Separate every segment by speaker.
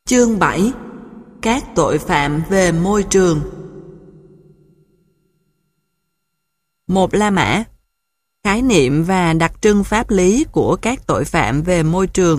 Speaker 1: Chương 7. Các tội phạm về môi trường. Một La Mã. Khái niệm và đặc trưng pháp lý của các tội phạm về môi trường.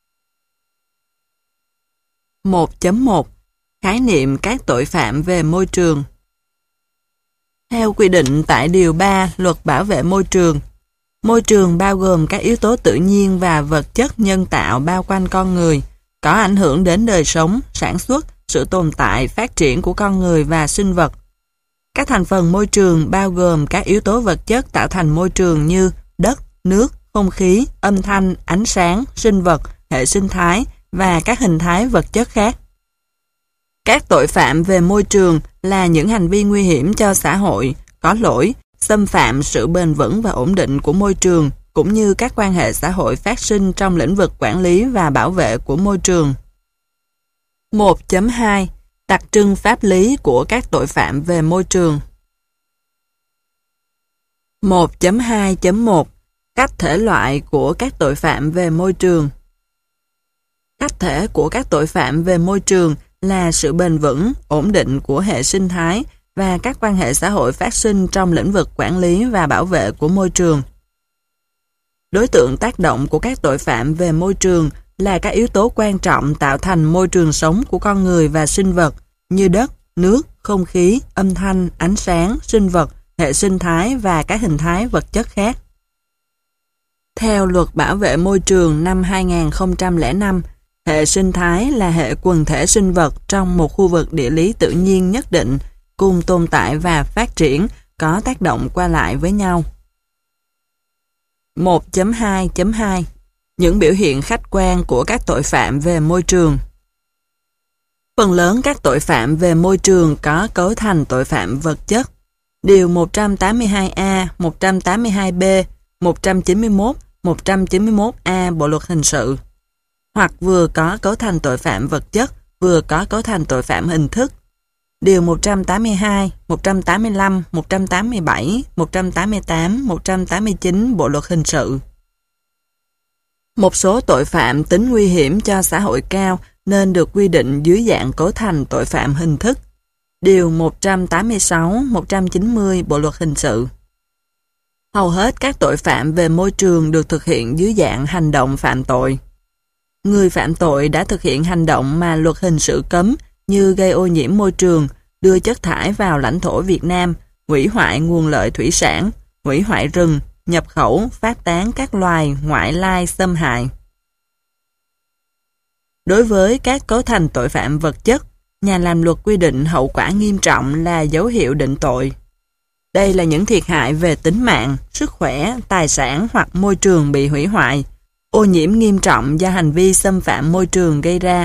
Speaker 1: 1.1. Khái niệm các tội phạm về môi trường. Theo quy định tại Điều 3 Luật Bảo vệ môi trường bao gồm các yếu tố tự nhiên và vật chất nhân tạo bao quanh con người, có ảnh hưởng đến đời sống, sản xuất, sự tồn tại, phát triển của con người và sinh vật. Các thành phần môi trường bao gồm các yếu tố vật chất tạo thành môi trường như đất, nước, không khí, âm thanh, ánh sáng, sinh vật, hệ sinh thái và các hình thái vật chất khác. Các tội phạm về môi trường là những hành vi nguy hiểm cho xã hội, có lỗi, xâm phạm sự bền vững và ổn định của môi trường, cũng như các quan hệ xã hội phát sinh trong lĩnh vực quản lý và bảo vệ của môi trường. 1.2. Đặc trưng pháp lý của các tội phạm về môi trường. 1.2.1. Các thể loại của các tội phạm về môi trường. Các thể của các tội phạm về môi trường là sự bền vững, ổn định của hệ sinh thái và các quan hệ xã hội phát sinh trong lĩnh vực quản lý và bảo vệ của môi trường. Đối tượng tác động của các tội phạm về môi trường là các yếu tố quan trọng tạo thành môi trường sống của con người và sinh vật như đất, nước, không khí, âm thanh, ánh sáng, sinh vật, hệ sinh thái và các hình thái vật chất khác. Theo Luật Bảo vệ môi trường năm 2005, hệ sinh thái là hệ quần thể sinh vật trong một khu vực địa lý tự nhiên nhất định cùng tồn tại và phát triển, có tác động qua lại với nhau. 1.2.2. Những biểu hiện khách quan của các tội phạm về môi trường. Phần lớn các tội phạm về môi trường có cấu thành tội phạm vật chất. Điều 182A, 182B, 191, 191A Bộ Luật Hình sự. Hoặc vừa có cấu thành tội phạm vật chất, vừa có cấu thành tội phạm hình thức. Điều 182, 185, 187, 188, 189 Bộ Luật Hình sự. Một số tội phạm tính nguy hiểm cho xã hội cao nên được quy định dưới dạng cấu thành tội phạm hình thức. Điều 186, 190 Bộ Luật Hình sự. Hầu hết các tội phạm về môi trường được thực hiện dưới dạng hành động phạm tội. Người phạm tội đã thực hiện hành động mà luật hình sự cấm như gây ô nhiễm môi trường, đưa chất thải vào lãnh thổ Việt Nam, hủy hoại nguồn lợi thủy sản, hủy hoại rừng, nhập khẩu, phát tán các loài ngoại lai xâm hại. Đối với các cấu thành tội phạm vật chất, nhà làm luật quy định hậu quả nghiêm trọng là dấu hiệu định tội. Đây là những thiệt hại về tính mạng, sức khỏe, tài sản hoặc môi trường bị hủy hoại, ô nhiễm nghiêm trọng do hành vi xâm phạm môi trường gây ra.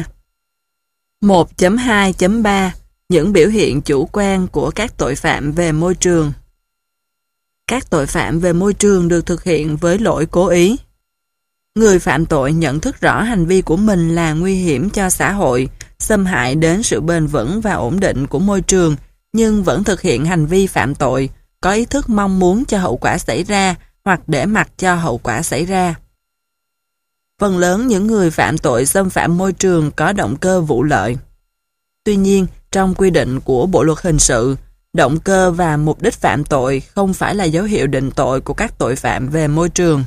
Speaker 1: 1.2.3. Những biểu hiện chủ quan của các tội phạm về môi trường. Các tội phạm về môi trường được thực hiện với lỗi cố ý. Người phạm tội nhận thức rõ hành vi của mình là nguy hiểm cho xã hội, xâm hại đến sự bền vững và ổn định của môi trường, nhưng vẫn thực hiện hành vi phạm tội, có ý thức mong muốn cho hậu quả xảy ra hoặc để mặc cho hậu quả xảy ra. Phần lớn những người phạm tội xâm phạm môi trường có động cơ vụ lợi. Tuy nhiên, trong quy định của Bộ Luật Hình sự, động cơ và mục đích phạm tội không phải là dấu hiệu định tội của các tội phạm về môi trường.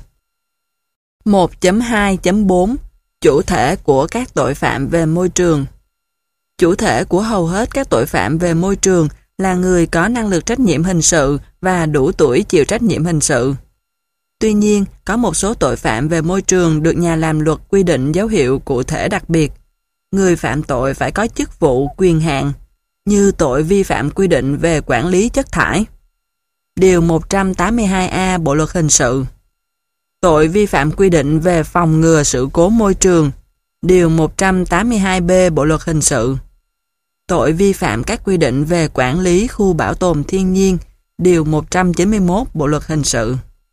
Speaker 1: 1.2.4. Chủ thể của các tội phạm về môi trường. Chủ thể của hầu hết các tội phạm về môi trường là người có năng lực trách nhiệm hình sự và đủ tuổi chịu trách nhiệm hình sự. Tuy nhiên, có một số tội phạm về môi trường được nhà làm luật quy định dấu hiệu cụ thể đặc biệt. Người phạm tội phải có chức vụ, quyền hạn, như tội vi phạm quy định về quản lý chất thải. Điều 182A Bộ Luật Hình sự. Tội vi phạm quy định về phòng ngừa sự cố môi trường. Điều 182B Bộ Luật Hình sự. Tội vi phạm các quy định về quản lý khu bảo tồn thiên nhiên. Điều 191 Bộ Luật Hình sự.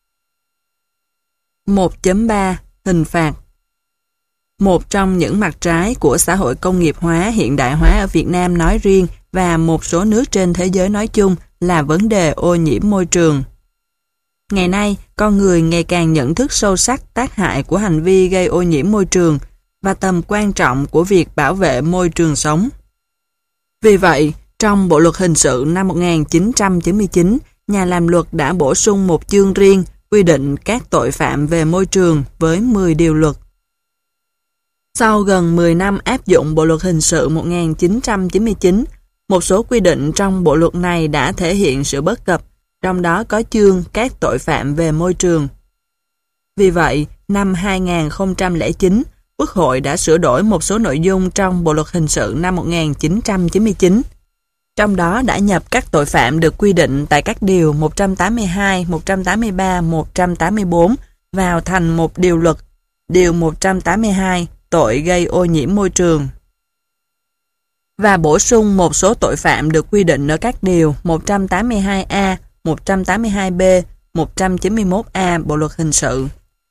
Speaker 1: 1.3. Hình phạt. Một trong những mặt trái của xã hội công nghiệp hóa hiện đại hóa ở Việt Nam nói riêng và một số nước trên thế giới nói chung là vấn đề ô nhiễm môi trường. Ngày nay, con người ngày càng nhận thức sâu sắc tác hại của hành vi gây ô nhiễm môi trường và tầm quan trọng của việc bảo vệ môi trường sống. Vì vậy, trong Bộ luật hình sự năm 1999, nhà làm luật đã bổ sung một chương riêng quy định các tội phạm về môi trường với 10 điều luật. Sau gần 10 năm áp dụng Bộ luật hình sự 1999, một số quy định trong bộ luật này đã thể hiện sự bất cập, trong đó có chương các tội phạm về môi trường. Vì vậy, năm 2009, Quốc hội đã sửa đổi một số nội dung trong Bộ luật hình sự năm 1999. Trong đó đã nhập các tội phạm được quy định tại các điều 182, 183, 184 vào thành một điều luật. Điều 182, tội gây ô nhiễm môi trường. Và bổ sung một số tội phạm được quy định ở các điều 182A, 182B, 191A Bộ luật hình sự.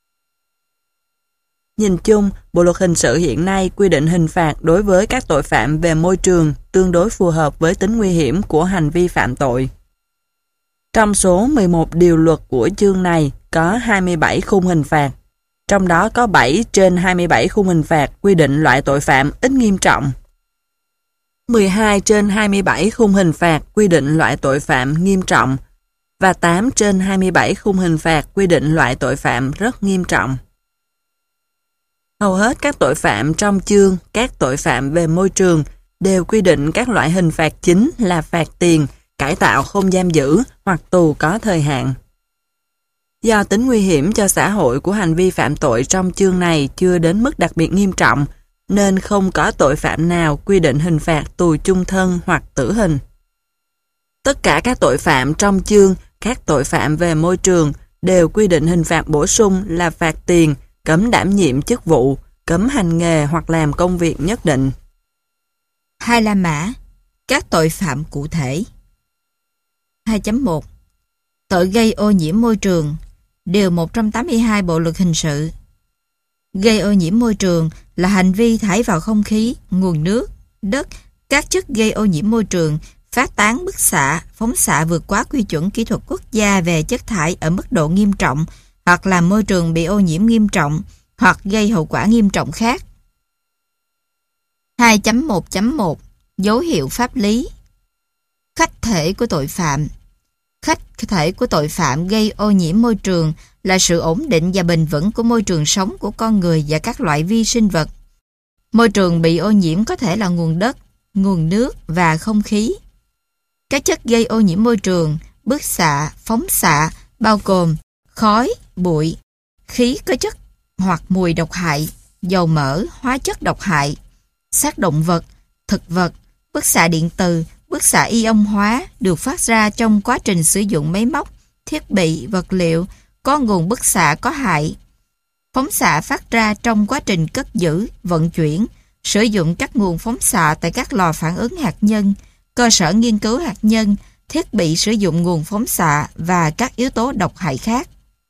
Speaker 1: Nhìn chung, Bộ luật hình sự hiện nay quy định hình phạt đối với các tội phạm về môi trường tương đối phù hợp với tính nguy hiểm của hành vi phạm tội. Trong số 11 điều luật của chương này có 27 khung hình phạt, trong đó có 7 trên 27 khung hình phạt quy định loại tội phạm ít nghiêm trọng. 12 trên 27 khung hình phạt quy định loại tội phạm nghiêm trọng và 8 trên 27 khung hình phạt quy định loại tội phạm rất nghiêm trọng. Hầu hết các tội phạm trong chương các tội phạm về môi trường đều quy định các loại hình phạt chính là phạt tiền, cải tạo không giam giữ hoặc tù có thời hạn. Do tính nguy hiểm cho xã hội của hành vi phạm tội trong chương này chưa đến mức đặc biệt nghiêm trọng, nên không có tội phạm nào quy định hình phạt tù chung thân hoặc tử hình. Tất cả các tội phạm trong chương các tội phạm về môi trường đều quy định hình phạt bổ sung là phạt tiền, cấm đảm nhiệm chức vụ, cấm hành nghề hoặc làm công việc nhất định.
Speaker 2: 2 La Mã, các tội phạm cụ thể. 2.1 Tội gây ô nhiễm môi trường. Điều 182 Bộ luật hình sự. Gây ô nhiễm môi trường là hành vi thải vào không khí, nguồn nước, đất, các chất gây ô nhiễm môi trường, phát tán bức xạ, phóng xạ vượt quá quy chuẩn kỹ thuật quốc gia về chất thải ở mức độ nghiêm trọng, hoặc làm môi trường bị ô nhiễm nghiêm trọng, hoặc gây hậu quả nghiêm trọng khác. 2.1.1 Dấu hiệu pháp lý. Khách thể của tội phạm. Khách thể của tội phạm gây ô nhiễm môi trường là sự ổn định và bền vững của môi trường sống của con người và các loại vi sinh vật. Môi trường bị ô nhiễm có thể là nguồn đất, nguồn nước và không khí. Các chất gây ô nhiễm môi trường, bức xạ, phóng xạ bao gồm khói, bụi, khí có chất hoặc mùi độc hại, dầu mỡ, hóa chất độc hại, xác động vật, thực vật, bức xạ điện từ, bức xạ ion hóa được phát ra trong quá trình sử dụng máy móc, thiết bị, vật liệu có nguồn bức xạ có hại. Phóng xạ phát ra trong quá trình cất giữ, vận chuyển, sử dụng các nguồn phóng xạ tại các lò phản ứng hạt nhân, cơ sở nghiên cứu hạt nhân, thiết bị sử dụng nguồn phóng xạ và các yếu tố độc hại khác.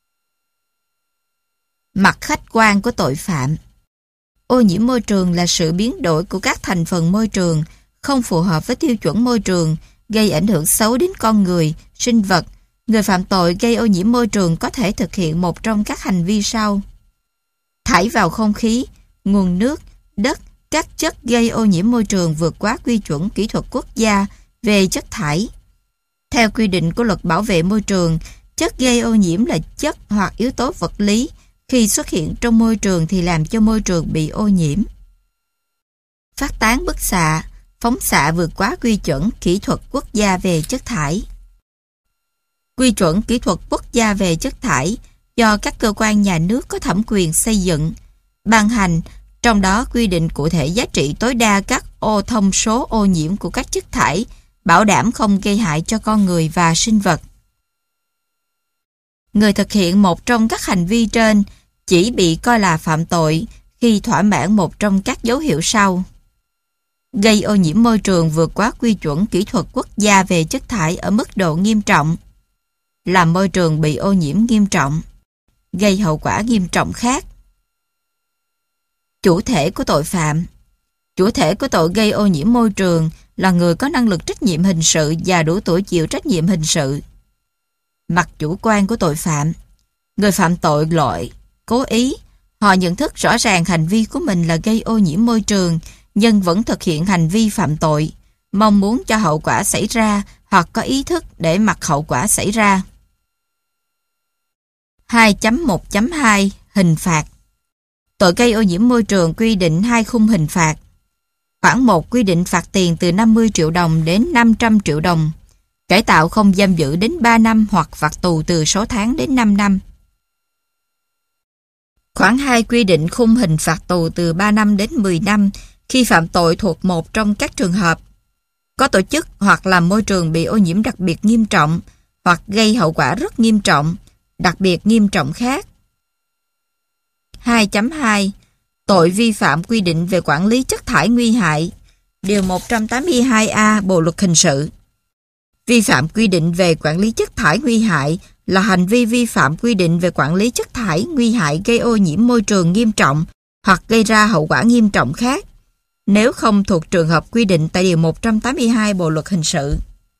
Speaker 2: Mặt khách quan của tội phạm. Ô nhiễm môi trường là sự biến đổi của các thành phần môi trường không phù hợp với tiêu chuẩn môi trường, gây ảnh hưởng xấu đến con người, sinh vật. Người phạm tội gây ô nhiễm môi trường có thể thực hiện một trong các hành vi sau: thải vào không khí, nguồn nước, đất, các chất gây ô nhiễm môi trường vượt quá quy chuẩn kỹ thuật quốc gia về chất thải. Theo quy định của Luật Bảo vệ môi trường, chất gây ô nhiễm là chất hoặc yếu tố vật lý khi xuất hiện trong môi trường thì làm cho môi trường bị ô nhiễm. Phát tán bức xạ, phóng xạ vượt quá quy chuẩn kỹ thuật quốc gia về chất thải. Quy chuẩn kỹ thuật quốc gia về chất thải do các cơ quan nhà nước có thẩm quyền xây dựng, ban hành, trong đó quy định cụ thể giá trị tối đa các thông số ô nhiễm của các chất thải, bảo đảm không gây hại cho con người và sinh vật. Người thực hiện một trong các hành vi trên chỉ bị coi là phạm tội khi thỏa mãn một trong các dấu hiệu sau: gây ô nhiễm môi trường vượt quá quy chuẩn kỹ thuật quốc gia về chất thải ở mức độ nghiêm trọng, làm môi trường bị ô nhiễm nghiêm trọng, gây hậu quả nghiêm trọng khác. Chủ thể của tội phạm. Chủ thể của tội gây ô nhiễm môi trường là người có năng lực trách nhiệm hình sự và đủ tuổi chịu trách nhiệm hình sự. Mặt chủ quan của tội phạm. Người phạm tội loại cố ý, Họ nhận thức rõ ràng hành vi của mình là gây ô nhiễm môi trường, nhưng vẫn thực hiện hành vi phạm tội, mong muốn cho hậu quả xảy ra hoặc có ý thức để mặc hậu quả xảy ra. 2.1.2 Hình phạt. Tội gây ô nhiễm môi trường quy định 2 khung hình phạt. Khoản 1 quy định phạt tiền từ 50 triệu đồng đến 500 triệu đồng, cải tạo không giam giữ đến 3 năm hoặc phạt tù từ 6 tháng đến 5 năm. Khoản 2 quy định khung hình phạt tù từ 3 năm đến 10 năm khi phạm tội thuộc một trong các trường hợp: có tổ chức hoặc làm môi trường bị ô nhiễm đặc biệt nghiêm trọng hoặc gây hậu quả rất nghiêm trọng, đặc biệt nghiêm trọng khác. 2.2 Tội vi phạm quy định về quản lý chất thải nguy hại. Điều 182A Bộ luật hình sự. Vi phạm quy định về quản lý chất thải nguy hại là hành vi vi phạm quy định về quản lý chất thải nguy hại gây ô nhiễm môi trường nghiêm trọng hoặc gây ra hậu quả nghiêm trọng khác, nếu không thuộc trường hợp quy định tại Điều 182 Bộ luật hình sự.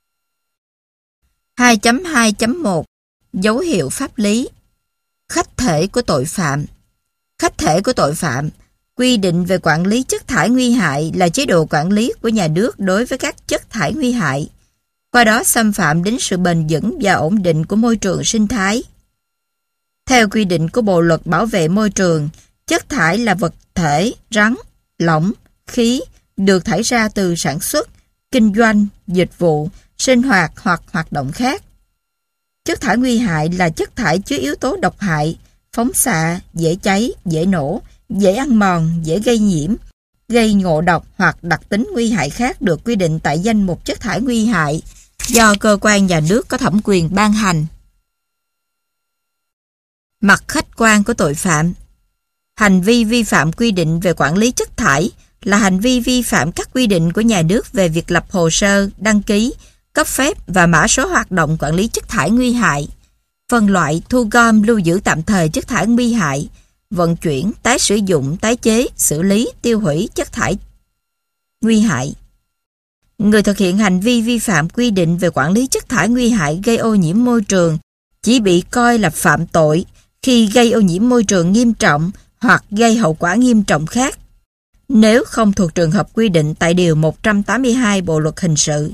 Speaker 2: 2.2.1 Dấu hiệu pháp lý. Khách thể của tội phạm. Khách thể của tội phạm quy định về quản lý chất thải nguy hại là chế độ quản lý của nhà nước đối với các chất thải nguy hại, qua đó xâm phạm đến sự bền vững và ổn định của môi trường sinh thái. Theo quy định của Bộ luật Bảo vệ môi trường, chất thải là vật thể, rắn, lỏng, khí được thải ra từ sản xuất, kinh doanh, dịch vụ, sinh hoạt hoặc hoạt động khác. Chất thải nguy hại là chất thải chứa yếu tố độc hại, phóng xạ, dễ cháy, dễ nổ, dễ ăn mòn, dễ gây nhiễm, gây ngộ độc hoặc đặc tính nguy hại khác được quy định tại danh mục chất thải nguy hại do cơ quan nhà nước có thẩm quyền ban hành. Mặt khách quan của tội phạm. Hành vi vi phạm quy định về quản lý chất thải là hành vi vi phạm các quy định của nhà nước về việc lập hồ sơ, đăng ký, cấp phép và mã số hoạt động quản lý chất thải nguy hại, phân loại, thu gom, lưu giữ tạm thời chất thải nguy hại, vận chuyển, tái sử dụng, tái chế, xử lý, tiêu hủy chất thải nguy hại. Người thực hiện hành vi vi phạm quy định về quản lý chất thải nguy hại gây ô nhiễm môi trường chỉ bị coi là phạm tội khi gây ô nhiễm môi trường nghiêm trọng hoặc gây hậu quả nghiêm trọng khác, nếu không thuộc trường hợp quy định tại Điều 182 Bộ luật hình sự.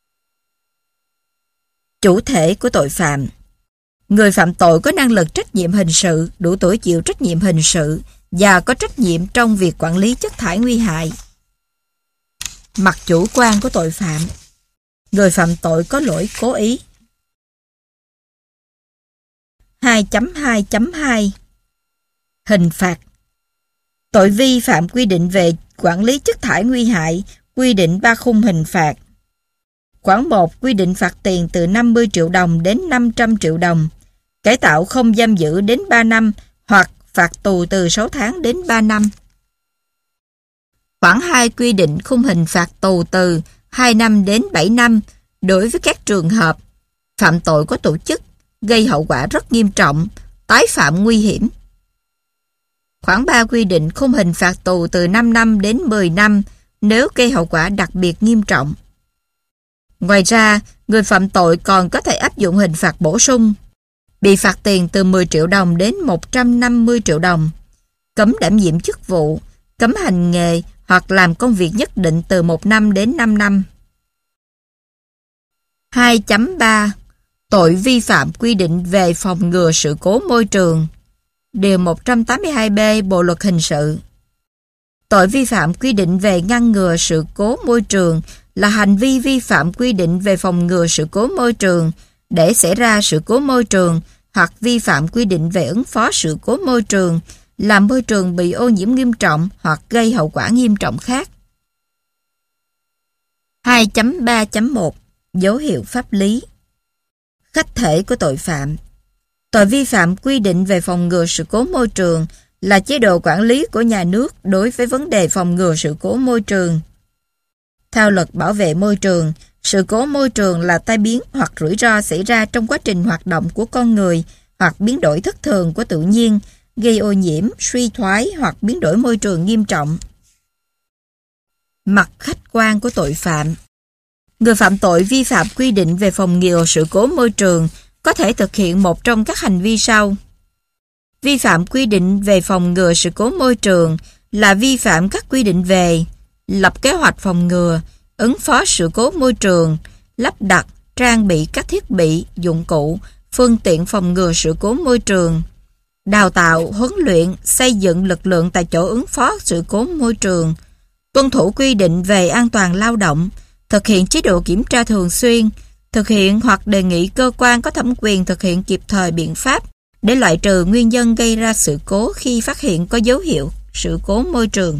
Speaker 2: Chủ thể của tội phạm. Người phạm tội có năng lực trách nhiệm hình sự, đủ tuổi chịu trách nhiệm hình sự và có trách nhiệm trong việc quản lý chất thải nguy hại. Mặt chủ quan của tội phạm. Người phạm tội có lỗi cố ý. 2.2.2 Hình phạt. Tội vi phạm quy định về quản lý chất thải nguy hại quy định 3 khung hình phạt. Khoản 1 quy định phạt tiền từ 50 triệu đồng đến 500 triệu đồng, cải tạo không giam giữ đến 3 năm hoặc phạt tù từ 6 tháng đến 3 năm. Khoản 2 quy định khung hình phạt tù từ 2 năm đến 7 năm đối với các trường hợp phạm tội có tổ chức, gây hậu quả rất nghiêm trọng, tái phạm nguy hiểm. Khoản 3 quy định khung hình phạt tù từ 5 năm đến 10 năm nếu gây hậu quả đặc biệt nghiêm trọng. Ngoài ra, người phạm tội còn có thể áp dụng hình phạt bổ sung, bị phạt tiền từ 10 triệu đồng đến 150 triệu đồng, cấm đảm nhiệm chức vụ, cấm hành nghề hoặc làm công việc nhất định từ 1 năm đến 5 năm. 2.3 Tội vi phạm quy định về phòng ngừa sự cố môi trường. Điều 182B Bộ luật hình sự. Tội vi phạm quy định về ngăn ngừa sự cố môi trường là hành vi vi phạm quy định về phòng ngừa sự cố môi trường để xảy ra sự cố môi trường hoặc vi phạm quy định về ứng phó sự cố môi trường, làm môi trường bị ô nhiễm nghiêm trọng hoặc gây hậu quả nghiêm trọng khác. 2.3.1 Dấu hiệu pháp lý. Khách thể của tội phạm. Tội vi phạm quy định về phòng ngừa sự cố môi trường là chế độ quản lý của nhà nước đối với vấn đề phòng ngừa sự cố môi trường. Theo luật bảo vệ môi trường, sự cố môi trường là tai biến hoặc rủi ro xảy ra trong quá trình hoạt động của con người hoặc biến đổi thất thường của tự nhiên, gây ô nhiễm, suy thoái hoặc biến đổi môi trường nghiêm trọng. Mặt khách quan của tội phạm. Người phạm tội vi phạm quy định về phòng ngừa sự cố môi trường có thể thực hiện một trong các hành vi sau. Vi phạm quy định về phòng ngừa sự cố môi trường là vi phạm các quy định về lập kế hoạch phòng ngừa, ứng phó sự cố môi trường, lắp đặt, trang bị các thiết bị, dụng cụ, phương tiện phòng ngừa sự cố môi trường, đào tạo, huấn luyện, xây dựng lực lượng tại chỗ ứng phó sự cố môi trường, tuân thủ quy định về an toàn lao động, thực hiện chế độ kiểm tra thường xuyên, thực hiện hoặc đề nghị cơ quan có thẩm quyền thực hiện kịp thời biện pháp để loại trừ nguyên nhân gây ra sự cố khi phát hiện có dấu hiệu sự cố môi trường.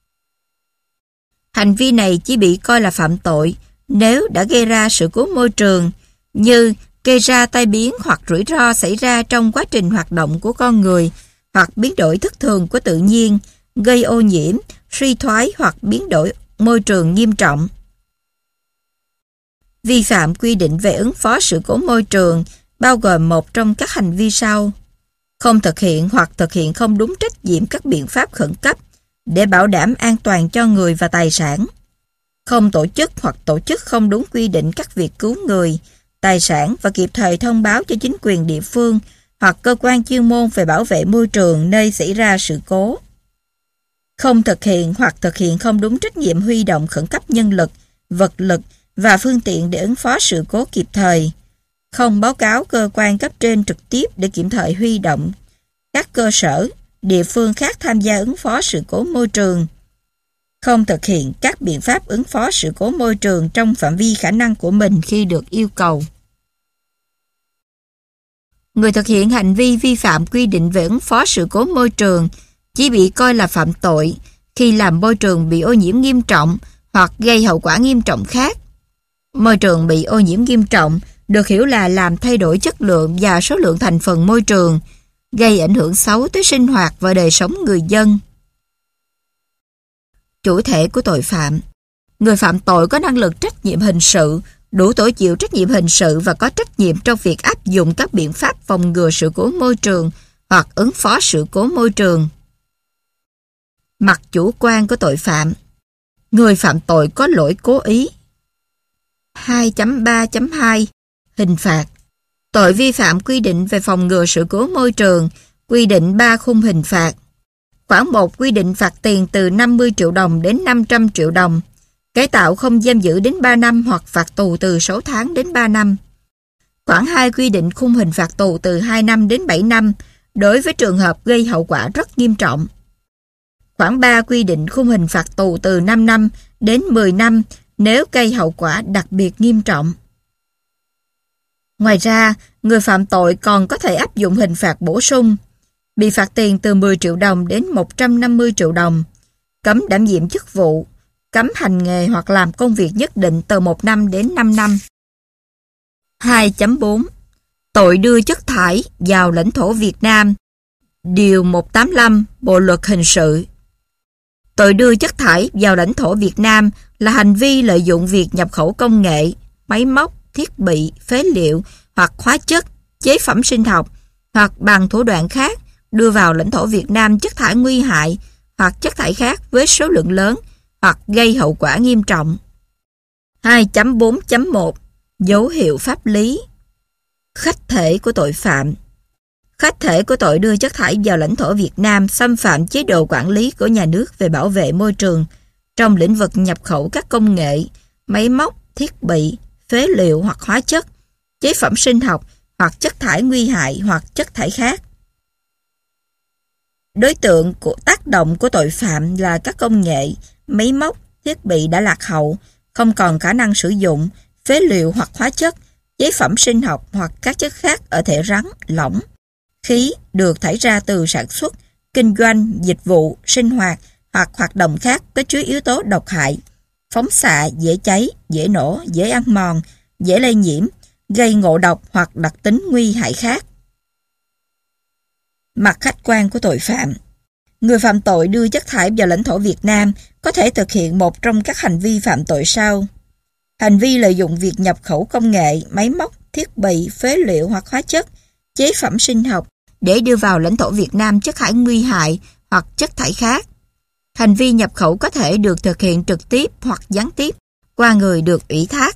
Speaker 2: Hành vi này chỉ bị coi là phạm tội nếu đã gây ra sự cố môi trường, như gây ra tai biến hoặc rủi ro xảy ra trong quá trình hoạt động của con người, hoặc biến đổi thất thường của tự nhiên, gây ô nhiễm, suy thoái hoặc biến đổi môi trường nghiêm trọng. Vi phạm quy định về ứng phó sự cố môi trường bao gồm một trong các hành vi sau: không thực hiện hoặc thực hiện không đúng trách nhiệm các biện pháp khẩn cấp để bảo đảm an toàn cho người và tài sản, không tổ chức hoặc tổ chức không đúng quy định các việc cứu người, tài sản và kịp thời thông báo cho chính quyền địa phương hoặc cơ quan chuyên môn về bảo vệ môi trường nơi xảy ra sự cố, không thực hiện hoặc thực hiện không đúng trách nhiệm huy động khẩn cấp nhân lực, vật lực và phương tiện để ứng phó sự cố kịp thời, không báo cáo cơ quan cấp trên trực tiếp để kịp thời huy động các cơ sở, địa phương khác tham gia ứng phó sự cố môi trường, không thực hiện các biện pháp ứng phó sự cố môi trường trong phạm vi khả năng của mình khi được yêu cầu. Người thực hiện hành vi vi phạm quy định về ứng phó sự cố môi trường chỉ bị coi là phạm tội khi làm môi trường bị ô nhiễm nghiêm trọng hoặc gây hậu quả nghiêm trọng khác. Môi trường bị ô nhiễm nghiêm trọng được hiểu là làm thay đổi chất lượng và số lượng thành phần môi trường, gây ảnh hưởng xấu tới sinh hoạt và đời sống người dân. Chủ thể của tội phạm: người phạm tội có năng lực trách nhiệm hình sự, đủ tuổi chịu trách nhiệm hình sự và có trách nhiệm trong việc áp dụng các biện pháp phòng ngừa sự cố môi trường hoặc ứng phó sự cố môi trường. Mặt chủ quan của tội phạm: người phạm tội có lỗi cố ý. 2.3.2 Hình phạt: tội vi phạm quy định về phòng ngừa sự cố môi trường, quy định 3 khung hình phạt. Khoản 1 quy định phạt tiền từ 50 triệu đồng đến 500 triệu đồng, cải tạo không giam giữ đến 3 năm hoặc phạt tù từ 6 tháng đến 3 năm. Khoản 2 quy định khung hình phạt tù từ 2 năm đến 7 năm đối với trường hợp gây hậu quả rất nghiêm trọng. Khoản 3 quy định khung hình phạt tù từ 5 năm đến 10 năm nếu gây hậu quả đặc biệt nghiêm trọng. Ngoài ra, người phạm tội còn có thể áp dụng hình phạt bổ sung, bị phạt tiền từ 10 triệu đồng đến 150 triệu đồng, cấm đảm nhiệm chức vụ, cấm hành nghề hoặc làm công việc nhất định từ 1 năm đến 5 năm. 2.4 Tội đưa chất thải vào lãnh thổ Việt Nam. Điều 185 Bộ luật hình sự. Tội đưa chất thải vào lãnh thổ Việt Nam là hành vi lợi dụng việc nhập khẩu công nghệ, máy móc, thiết bị, phế liệu hoặc hóa chất, chế phẩm sinh học hoặc bằng thủ đoạn khác đưa vào lãnh thổ Việt Nam chất thải nguy hại hoặc chất thải khác với số lượng lớn hoặc gây hậu quả nghiêm trọng. 2.4.1 Dấu hiệu pháp lý. Khách thể của tội phạm. Khách thể của tội đưa chất thải vào lãnh thổ Việt Nam xâm phạm chế độ quản lý của nhà nước về bảo vệ môi trường trong lĩnh vực nhập khẩu các công nghệ, máy móc, thiết bị, phế liệu hoặc hóa chất, chế phẩm sinh học hoặc chất thải nguy hại hoặc chất thải khác. Đối tượng của tác động của tội phạm là các công nghệ, máy móc, thiết bị đã lạc hậu, không còn khả năng sử dụng, phế liệu hoặc hóa chất, chế phẩm sinh học hoặc các chất khác ở thể rắn, lỏng, khí được thải ra từ sản xuất, kinh doanh, dịch vụ, sinh hoạt hoặc hoạt động khác có chứa yếu tố độc hại, phóng xạ, dễ cháy, dễ nổ, dễ ăn mòn, dễ lây nhiễm, gây ngộ độc hoặc đặc tính nguy hại khác. Mặt khách quan của tội phạm. Người phạm tội đưa chất thải vào lãnh thổ Việt Nam có thể thực hiện một trong các hành vi phạm tội sau: hành vi lợi dụng việc nhập khẩu công nghệ, máy móc, thiết bị, phế liệu hoặc hóa chất, chế phẩm sinh học để đưa vào lãnh thổ Việt Nam chất thải nguy hại hoặc chất thải khác. Hành vi nhập khẩu có thể được thực hiện trực tiếp hoặc gián tiếp qua người được ủy thác.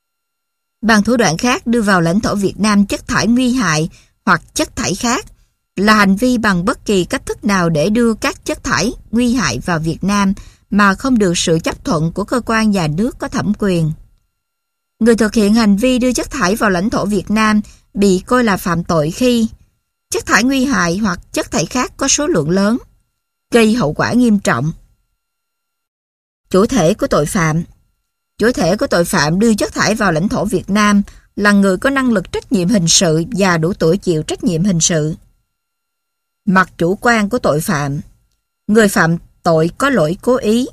Speaker 2: Bằng thủ đoạn khác đưa vào lãnh thổ Việt Nam chất thải nguy hại hoặc chất thải khác, là hành vi bằng bất kỳ cách thức nào để đưa các chất thải nguy hại vào Việt Nam mà không được sự chấp thuận của cơ quan nhà nước có thẩm quyền. Người thực hiện hành vi đưa chất thải vào lãnh thổ Việt Nam bị coi là phạm tội khi chất thải nguy hại hoặc chất thải khác có số lượng lớn, gây hậu quả nghiêm trọng. Chủ thể của tội phạm. Chủ thể của tội phạm đưa chất thải vào lãnh thổ Việt Nam là người có năng lực trách nhiệm hình sự và đủ tuổi chịu trách nhiệm hình sự. Mặt chủ quan của tội phạm. Người phạm tội có lỗi cố ý.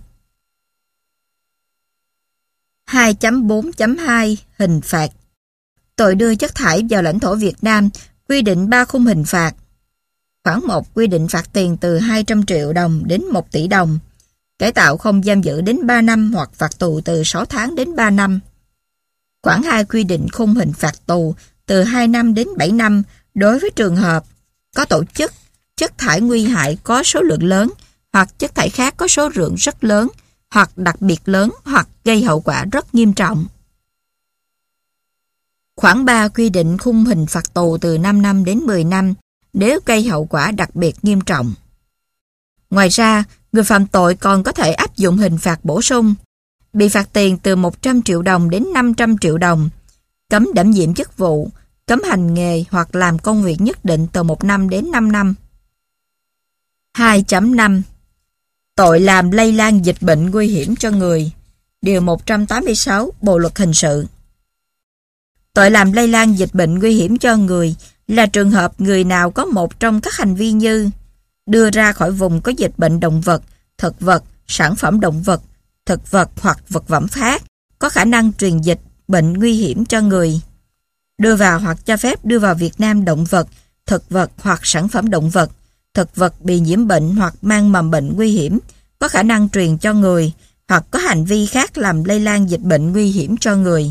Speaker 2: 2.4.2 Hình phạt. Tội đưa chất thải vào lãnh thổ Việt Nam quy định 3 khung hình phạt. Khoản 1 quy định phạt tiền từ 200 triệu đồng đến 1 tỷ đồng, cải tạo không giam giữ đến 3 năm hoặc phạt tù từ 6 tháng đến 3 năm. Khoản 2 quy định khung hình phạt tù từ 2 năm đến 7 năm đối với trường hợp có tổ chức chất thải nguy hại có số lượng lớn hoặc chất thải khác có số lượng rất lớn hoặc đặc biệt lớn hoặc gây hậu quả rất nghiêm trọng. Khoản 3 quy định khung hình phạt tù từ 5 năm đến 10 năm nếu gây hậu quả đặc biệt nghiêm trọng. Ngoài ra, người phạm tội còn có thể áp dụng hình phạt bổ sung, bị phạt tiền từ 100 triệu đồng đến 500 triệu đồng, cấm đảm nhiệm chức vụ, cấm hành nghề hoặc làm công việc nhất định từ 1 năm đến 5 năm. 2.5 Tội làm lây lan dịch bệnh nguy hiểm cho người. Điều 186 Bộ luật hình sự. Tội làm lây lan dịch bệnh nguy hiểm cho người là trường hợp người nào có một trong các hành vi như đưa ra khỏi vùng có dịch bệnh động vật, thực vật, sản phẩm động vật, thực vật hoặc vật phẩm khác có khả năng truyền dịch bệnh nguy hiểm cho người, đưa vào hoặc cho phép đưa vào Việt Nam động vật, thực vật hoặc sản phẩm động vật, thực vật bị nhiễm bệnh hoặc mang mầm bệnh nguy hiểm có khả năng truyền cho người hoặc có hành vi khác làm lây lan dịch bệnh nguy hiểm cho người.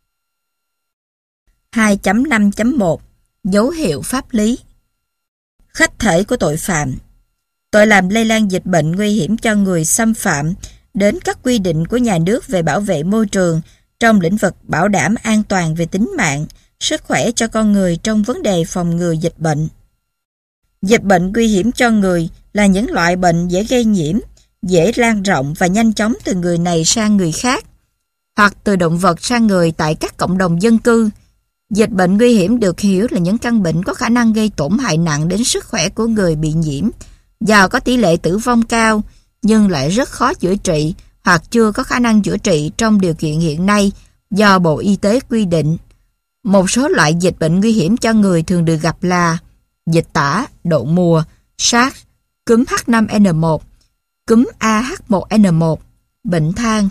Speaker 2: 2.5.1 Dấu hiệu pháp lý. Khách thể của tội phạm. Tội làm lây lan dịch bệnh nguy hiểm cho người xâm phạm đến các quy định của nhà nước về bảo vệ môi trường trong lĩnh vực bảo đảm an toàn về tính mạng, sức khỏe cho con người trong vấn đề phòng ngừa dịch bệnh. Dịch bệnh nguy hiểm cho người là những loại bệnh dễ gây nhiễm, dễ lan rộng và nhanh chóng từ người này sang người khác, hoặc từ động vật sang người tại các cộng đồng dân cư. Dịch bệnh nguy hiểm được hiểu là những căn bệnh có khả năng gây tổn hại nặng đến sức khỏe của người bị nhiễm và có tỷ lệ tử vong cao, nhưng lại rất khó chữa trị hoặc chưa có khả năng chữa trị trong điều kiện hiện nay do Bộ Y tế quy định. Một số loại dịch bệnh nguy hiểm cho người thường được gặp là dịch tả, đậu mùa, SARS, cúm H5N1, cúm AH1N1, bệnh than.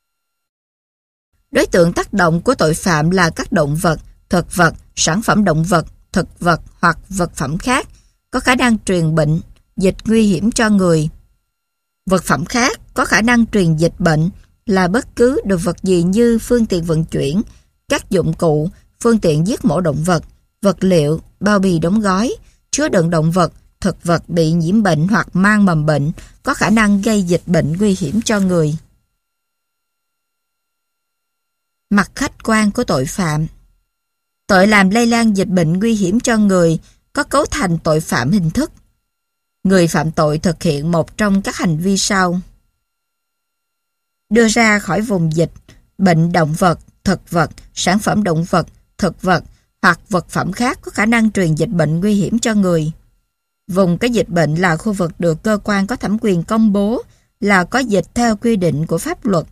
Speaker 2: Đối tượng tác động của tội phạm là các động vật, thực vật, sản phẩm động vật, thực vật hoặc vật phẩm khác có khả năng truyền bệnh, dịch nguy hiểm cho người. Vật phẩm khác có khả năng truyền dịch bệnh là bất cứ đồ vật gì như phương tiện vận chuyển, các dụng cụ, phương tiện giết mổ động vật, vật liệu, bao bì đóng gói, chứa đựng động vật, thực vật bị nhiễm bệnh hoặc mang mầm bệnh có khả năng gây dịch bệnh nguy hiểm cho người. Mặt khách quan của tội phạm. Tội làm lây lan dịch bệnh nguy hiểm cho người có cấu thành tội phạm hình thức. Người phạm tội thực hiện một trong các hành vi sau: đưa ra khỏi vùng dịch bệnh động vật, thực vật, sản phẩm động vật, thực vật hoặc vật phẩm khác có khả năng truyền dịch bệnh nguy hiểm cho người. Vùng có dịch bệnh là khu vực được cơ quan có thẩm quyền công bố là có dịch theo quy định của pháp luật.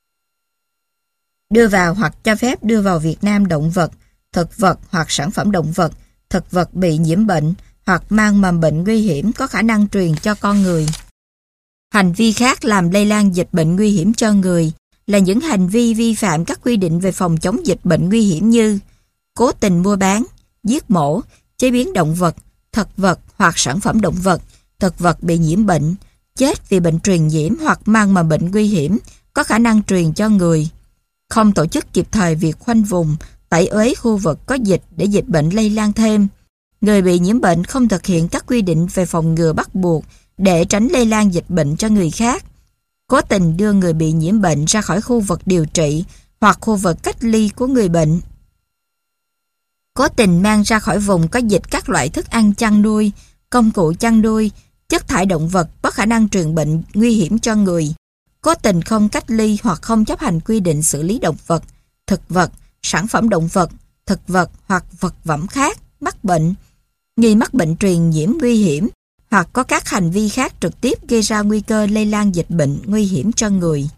Speaker 2: Đưa vào hoặc cho phép đưa vào Việt Nam động vật, thực vật hoặc sản phẩm động vật, thực vật bị nhiễm bệnh hoặc mang mầm bệnh nguy hiểm có khả năng truyền cho con người. Hành vi khác làm lây lan dịch bệnh nguy hiểm cho người là những hành vi vi phạm các quy định về phòng chống dịch bệnh nguy hiểm như cố tình mua bán, giết mổ, chế biến động vật, thực vật hoặc sản phẩm động vật, thực vật bị nhiễm bệnh, chết vì bệnh truyền nhiễm hoặc mang mầm bệnh nguy hiểm có khả năng truyền cho người. Không tổ chức kịp thời việc khoanh vùng, tẩy uế khu vực có dịch để dịch bệnh lây lan thêm. Người bị nhiễm bệnh không thực hiện các quy định về phòng ngừa bắt buộc để tránh lây lan dịch bệnh cho người khác. Cố tình đưa người bị nhiễm bệnh ra khỏi khu vực điều trị hoặc khu vực cách ly của người bệnh. Cố tình mang ra khỏi vùng có dịch các loại thức ăn chăn nuôi công cụ chăn nuôi, chất thải động vật có khả năng truyền bệnh nguy hiểm cho người, cố tình không cách ly hoặc không chấp hành quy định xử lý động vật, thực vật, sản phẩm động vật, thực vật hoặc vật phẩm khác mắc bệnh, nghi mắc bệnh truyền nhiễm nguy hiểm hoặc có các hành vi khác trực tiếp gây ra nguy cơ lây lan dịch bệnh nguy hiểm cho người.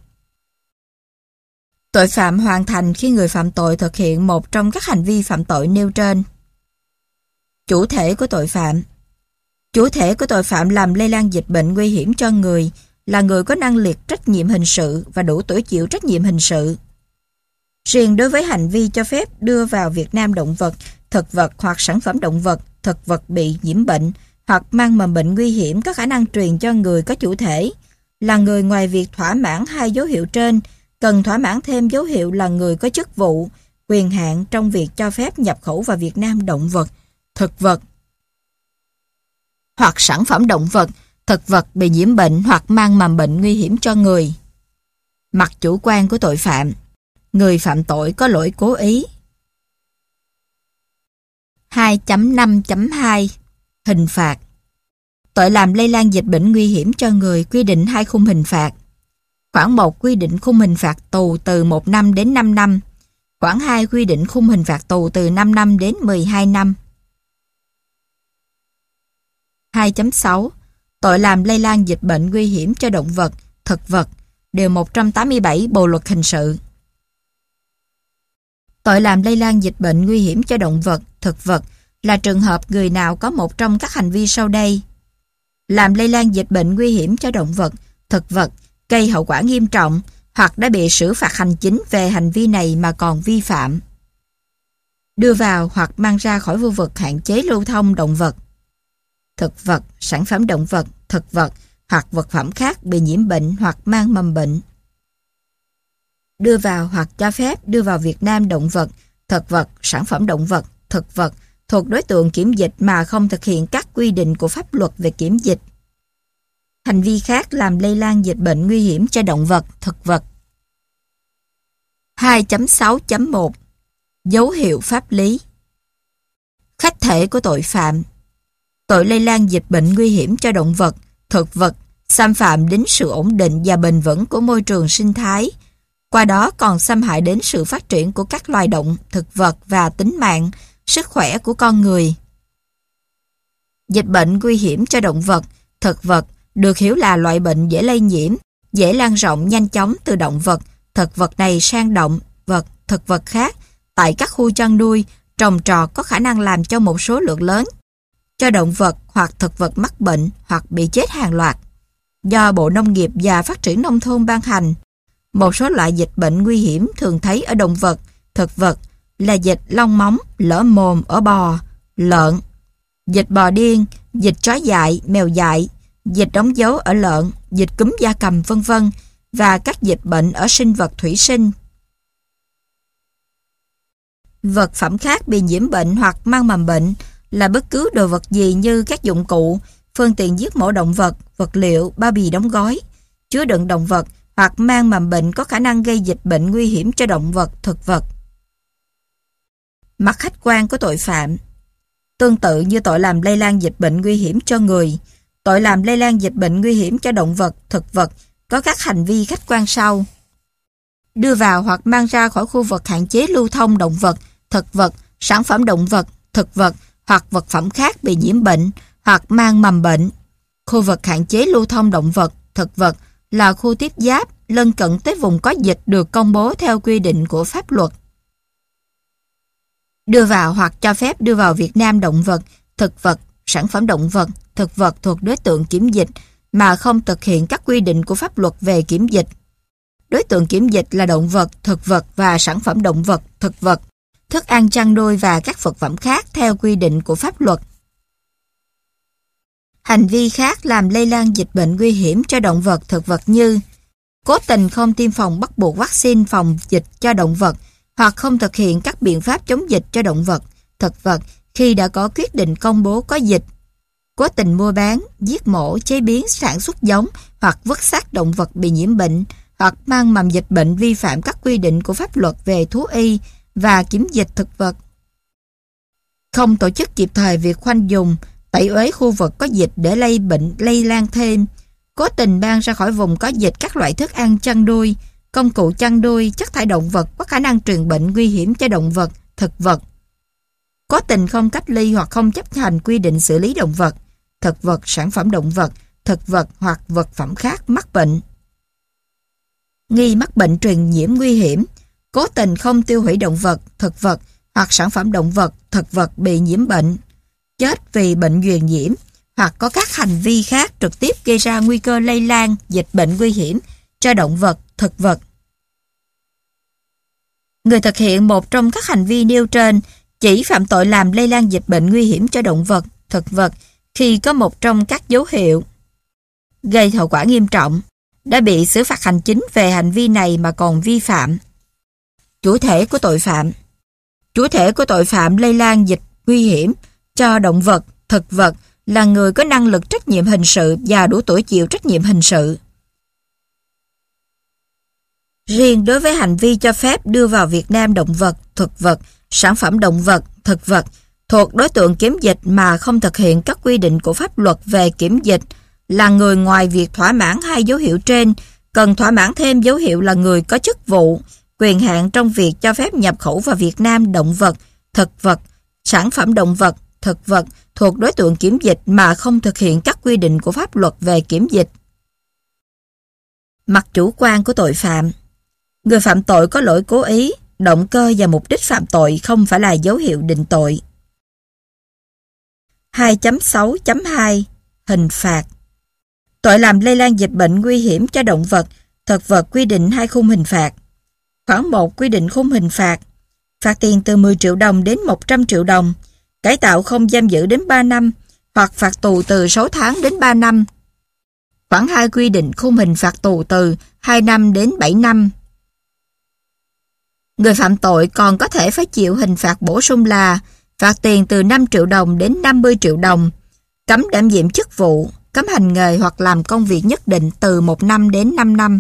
Speaker 2: Tội phạm hoàn thành khi người phạm tội thực hiện một trong các hành vi phạm tội nêu trên. Chủ thể của tội phạm. Chủ thể của tội phạm làm lây lan dịch bệnh nguy hiểm cho người là người có năng lực trách nhiệm hình sự và đủ tuổi chịu trách nhiệm hình sự. Riêng đối với hành vi cho phép đưa vào Việt Nam động vật, thực vật hoặc sản phẩm động vật, thực vật bị nhiễm bệnh hoặc mang mầm bệnh nguy hiểm có khả năng truyền cho người có chủ thể, là người ngoài việc thỏa mãn hai dấu hiệu trên, cần thỏa mãn thêm dấu hiệu là người có chức vụ, quyền hạn trong việc cho phép nhập khẩu vào Việt Nam động vật, thực vật hoặc sản phẩm động vật, thực vật bị nhiễm bệnh hoặc mang mầm bệnh nguy hiểm cho người. Mặt chủ quan của tội phạm. Người phạm tội có lỗi cố ý. 2.5.2 Hình phạt. Tội làm lây lan dịch bệnh nguy hiểm cho người quy định 2 khung hình phạt. Khoản 1 quy định khung hình phạt tù từ 1 năm đến 5 năm. Khoản 2 quy định khung hình phạt tù từ 5 năm đến 12 năm. 2.6 Tội làm lây lan dịch bệnh nguy hiểm cho động vật, thực vật, điều 187 Bộ luật hình sự. Tội làm lây lan dịch bệnh nguy hiểm cho động vật, thực vật là trường hợp người nào có một trong các hành vi sau đây. Làm lây lan dịch bệnh nguy hiểm cho động vật, thực vật, gây hậu quả nghiêm trọng hoặc đã bị xử phạt hành chính về hành vi này mà còn vi phạm. Đưa vào hoặc mang ra khỏi khu vực hạn chế lưu thông động vật, thực vật, sản phẩm động vật, thực vật hoặc vật phẩm khác bị nhiễm bệnh hoặc mang mầm bệnh. Đưa vào hoặc cho phép đưa vào Việt Nam động vật, thực vật, sản phẩm động vật, thực vật thuộc đối tượng kiểm dịch mà không thực hiện các quy định của pháp luật về kiểm dịch. Hành vi khác làm lây lan dịch bệnh nguy hiểm cho động vật, thực vật. 2.6.1 Dấu hiệu pháp lý. Khách thể của tội phạm. Tội lây lan dịch bệnh nguy hiểm cho động vật, thực vật, xâm phạm đến sự ổn định và bền vững của môi trường sinh thái, qua đó còn xâm hại đến sự phát triển của các loài động, thực vật và tính mạng, sức khỏe của con người. Dịch bệnh nguy hiểm cho động vật, thực vật được hiểu là loại bệnh dễ lây nhiễm, dễ lan rộng nhanh chóng từ động vật, thực vật này sang động vật, thực vật khác tại các khu chăn nuôi, trồng trọt có khả năng làm cho một số lượng lớn cho động vật hoặc thực vật mắc bệnh hoặc bị chết hàng loạt. Do Bộ Nông nghiệp và Phát triển Nông thôn ban hành, một số loại dịch bệnh nguy hiểm thường thấy ở động vật, thực vật là dịch lông móng, lở mồm ở bò, lợn, dịch bò điên, dịch chó dại, mèo dại, dịch đóng dấu ở lợn, dịch cúm gia cầm v.v. và các dịch bệnh ở sinh vật thủy sinh. Vật phẩm khác bị nhiễm bệnh hoặc mang mầm bệnh là bất cứ đồ vật gì như các dụng cụ, phương tiện giết mổ động vật, vật liệu, bao bì đóng gói, chứa đựng động vật hoặc mang mầm bệnh có khả năng gây dịch bệnh nguy hiểm cho động vật, thực vật. Mặt khách quan của tội phạm. Tương tự như tội làm lây lan dịch bệnh nguy hiểm cho người, tội làm lây lan dịch bệnh nguy hiểm cho động vật, thực vật có các hành vi khách quan sau. Đưa vào hoặc mang ra khỏi khu vực hạn chế lưu thông động vật, thực vật, sản phẩm động vật, thực vật hoặc vật phẩm khác bị nhiễm bệnh hoặc mang mầm bệnh. Khu vực hạn chế lưu thông động vật, thực vật là khu tiếp giáp lân cận tới vùng có dịch được công bố theo quy định của pháp luật. Đưa vào hoặc cho phép đưa vào Việt Nam động vật, thực vật, sản phẩm động vật, thực vật thuộc đối tượng kiểm dịch mà không thực hiện các quy định của pháp luật về kiểm dịch. Đối tượng kiểm dịch là động vật, thực vật và sản phẩm động vật, thực vật, thức ăn chăn nuôi và các vật phẩm khác theo quy định của pháp luật. Hành vi khác làm lây lan dịch bệnh nguy hiểm cho động vật, thực vật như cố tình không tiêm phòng bắt buộc vaccine phòng dịch cho động vật hoặc không thực hiện các biện pháp chống dịch cho động vật, thực vật khi đã có quyết định công bố có dịch, cố tình mua bán, giết mổ, chế biến, sản xuất giống hoặc vứt xác động vật bị nhiễm bệnh hoặc mang mầm dịch bệnh vi phạm các quy định của pháp luật về thú y và kiểm dịch thực vật. Không tổ chức kịp thời việc khoanh vùng, tẩy uế khu vực có dịch để lây bệnh lây lan thêm, cố tình ban ra khỏi vùng có dịch các loại thức ăn chăn nuôi, công cụ chăn nuôi, chất thải động vật có khả năng truyền bệnh nguy hiểm cho động vật, thực vật. Cố tình không cách ly hoặc không chấp hành quy định xử lý động vật, thực vật, sản phẩm động vật, thực vật hoặc vật phẩm khác mắc bệnh. Nghi mắc bệnh truyền nhiễm nguy hiểm, cố tình không tiêu hủy động vật, thực vật hoặc sản phẩm động vật, thực vật bị nhiễm bệnh, chết vì bệnh truyền nhiễm hoặc có các hành vi khác trực tiếp gây ra nguy cơ lây lan dịch bệnh nguy hiểm cho động vật, thực vật. Người thực hiện một trong các hành vi nêu trên chỉ phạm tội làm lây lan dịch bệnh nguy hiểm cho động vật, thực vật khi có một trong các dấu hiệu gây hậu quả nghiêm trọng, đã bị xử phạt hành chính về hành vi này mà còn vi phạm. Chủ thể của tội phạm. Chủ thể của tội phạm lây lan dịch nguy hiểm cho động vật, thực vật là người có năng lực trách nhiệm hình sự và đủ tuổi chịu trách nhiệm hình sự. Riêng đối với hành vi cho phép đưa vào Việt Nam động vật, thực vật, sản phẩm động vật, thực vật thuộc đối tượng kiểm dịch mà không thực hiện các quy định của pháp luật về kiểm dịch là người ngoài việc thỏa mãn hai dấu hiệu trên, cần thỏa mãn thêm dấu hiệu là người có chức vụ, quyền hạn trong việc cho phép nhập khẩu vào Việt Nam động vật, thực vật, sản phẩm động vật, thực vật thuộc đối tượng kiểm dịch mà không thực hiện các quy định của pháp luật về kiểm dịch. Mặt chủ quan của tội phạm. Người phạm tội có lỗi cố ý, động cơ và mục đích phạm tội không phải là dấu hiệu định tội. 2.6.2 Hình phạt. Tội làm lây lan dịch bệnh nguy hiểm cho động vật, thực vật quy định 2 khung hình phạt. Khoản 1 quy định khung hình phạt: phạt tiền từ 10 triệu đồng đến 100 triệu đồng, cải tạo không giam giữ đến 3 năm, hoặc phạt tù từ 6 tháng đến 3 năm. Khoản 2 quy định khung hình phạt tù từ 2 năm đến 7 năm. Người phạm tội còn có thể phải chịu hình phạt bổ sung là phạt tiền từ 5 triệu đồng đến 50 triệu đồng, cấm đảm nhiệm chức vụ, cấm hành nghề hoặc làm công việc nhất định từ 1 năm đến 5 năm.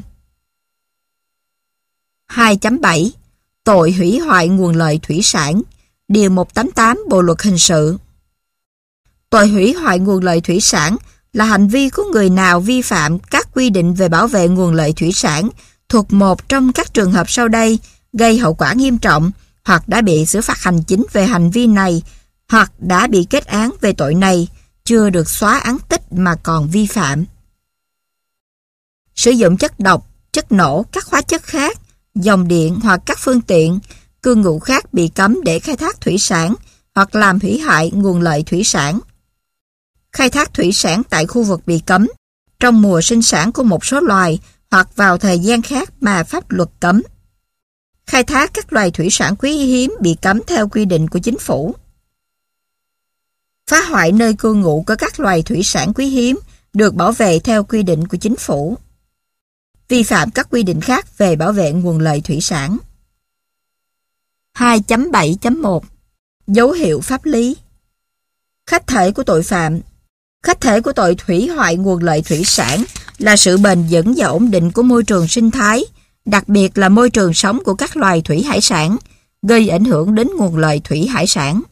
Speaker 2: 2.7 Tội hủy hoại nguồn lợi thủy sản. Điều 188 Bộ luật hình sự. Tội hủy hoại nguồn lợi thủy sản là hành vi của người nào vi phạm các quy định về bảo vệ nguồn lợi thủy sản thuộc một trong các trường hợp sau đây, gây hậu quả nghiêm trọng, hoặc đã bị xử phạt hành chính về hành vi này, hoặc đã bị kết án về tội này, chưa được xóa án tích mà còn vi phạm. Sử dụng chất độc, chất nổ, các hóa chất khác, dòng điện hoặc các phương tiện, cư ngụ khác bị cấm để khai thác thủy sản hoặc làm hủy hại nguồn lợi thủy sản. Khai thác thủy sản tại khu vực bị cấm, trong mùa sinh sản của một số loài hoặc vào thời gian khác mà pháp luật cấm. Khai thác các loài thủy sản quý hiếm bị cấm theo quy định của chính phủ. Phá hoại nơi cư ngụ của các loài thủy sản quý hiếm được bảo vệ theo quy định của chính phủ. Vi phạm các quy định khác về bảo vệ nguồn lợi thủy sản. 2.7.1 Dấu hiệu pháp lý. Khách thể của tội phạm. Khách thể của tội hủy hoại nguồn lợi thủy sản là sự bền vững và ổn định của môi trường sinh thái, đặc biệt là môi trường sống của các loài thủy hải sản, gây ảnh hưởng đến nguồn lợi thủy hải sản.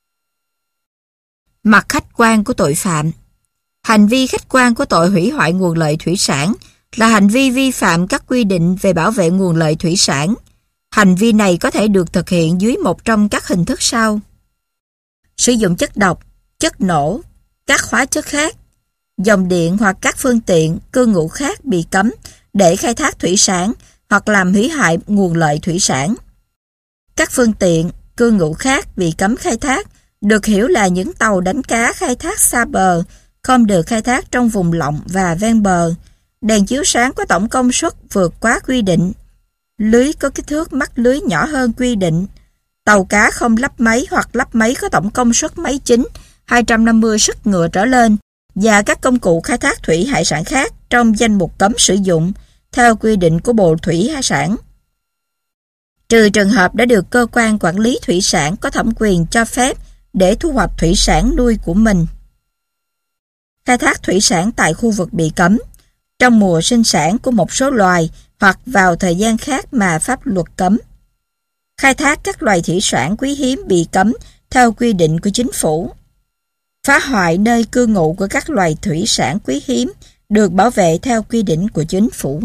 Speaker 2: Mặt khách quan của tội phạm. Hành vi khách quan của tội hủy hoại nguồn lợi thủy sản là hành vi vi phạm các quy định về bảo vệ nguồn lợi thủy sản. Hành vi này có thể được thực hiện dưới một trong các hình thức sau: sử dụng chất độc, chất nổ, các hóa chất khác, dòng điện hoặc các phương tiện, cư ngụ khác bị cấm để khai thác thủy sản hoặc làm hủy hại nguồn lợi thủy sản. Các phương tiện, cư ngụ khác bị cấm khai thác được hiểu là những tàu đánh cá khai thác xa bờ, không được khai thác trong vùng lộng và ven bờ, đèn chiếu sáng có tổng công suất vượt quá quy định, lưới có kích thước mắt lưới nhỏ hơn quy định, tàu cá không lắp máy hoặc lắp máy có tổng công suất máy chính 250 sức ngựa trở lên, và các công cụ khai thác thủy hải sản khác trong danh mục cấm sử dụng theo quy định của Bộ Thủy Hải sản, trừ trường hợp đã được cơ quan quản lý thủy sản có thẩm quyền cho phép để thu hoạch thủy sản nuôi của mình. Khai thác thủy sản tại khu vực bị cấm, trong mùa sinh sản của một số loài hoặc vào thời gian khác mà pháp luật cấm. Khai thác các loài thủy sản quý hiếm bị cấm theo quy định của chính phủ. phá hoại nơi cư ngụ của các loài thủy sản quý hiếm được bảo vệ theo quy định của chính phủ.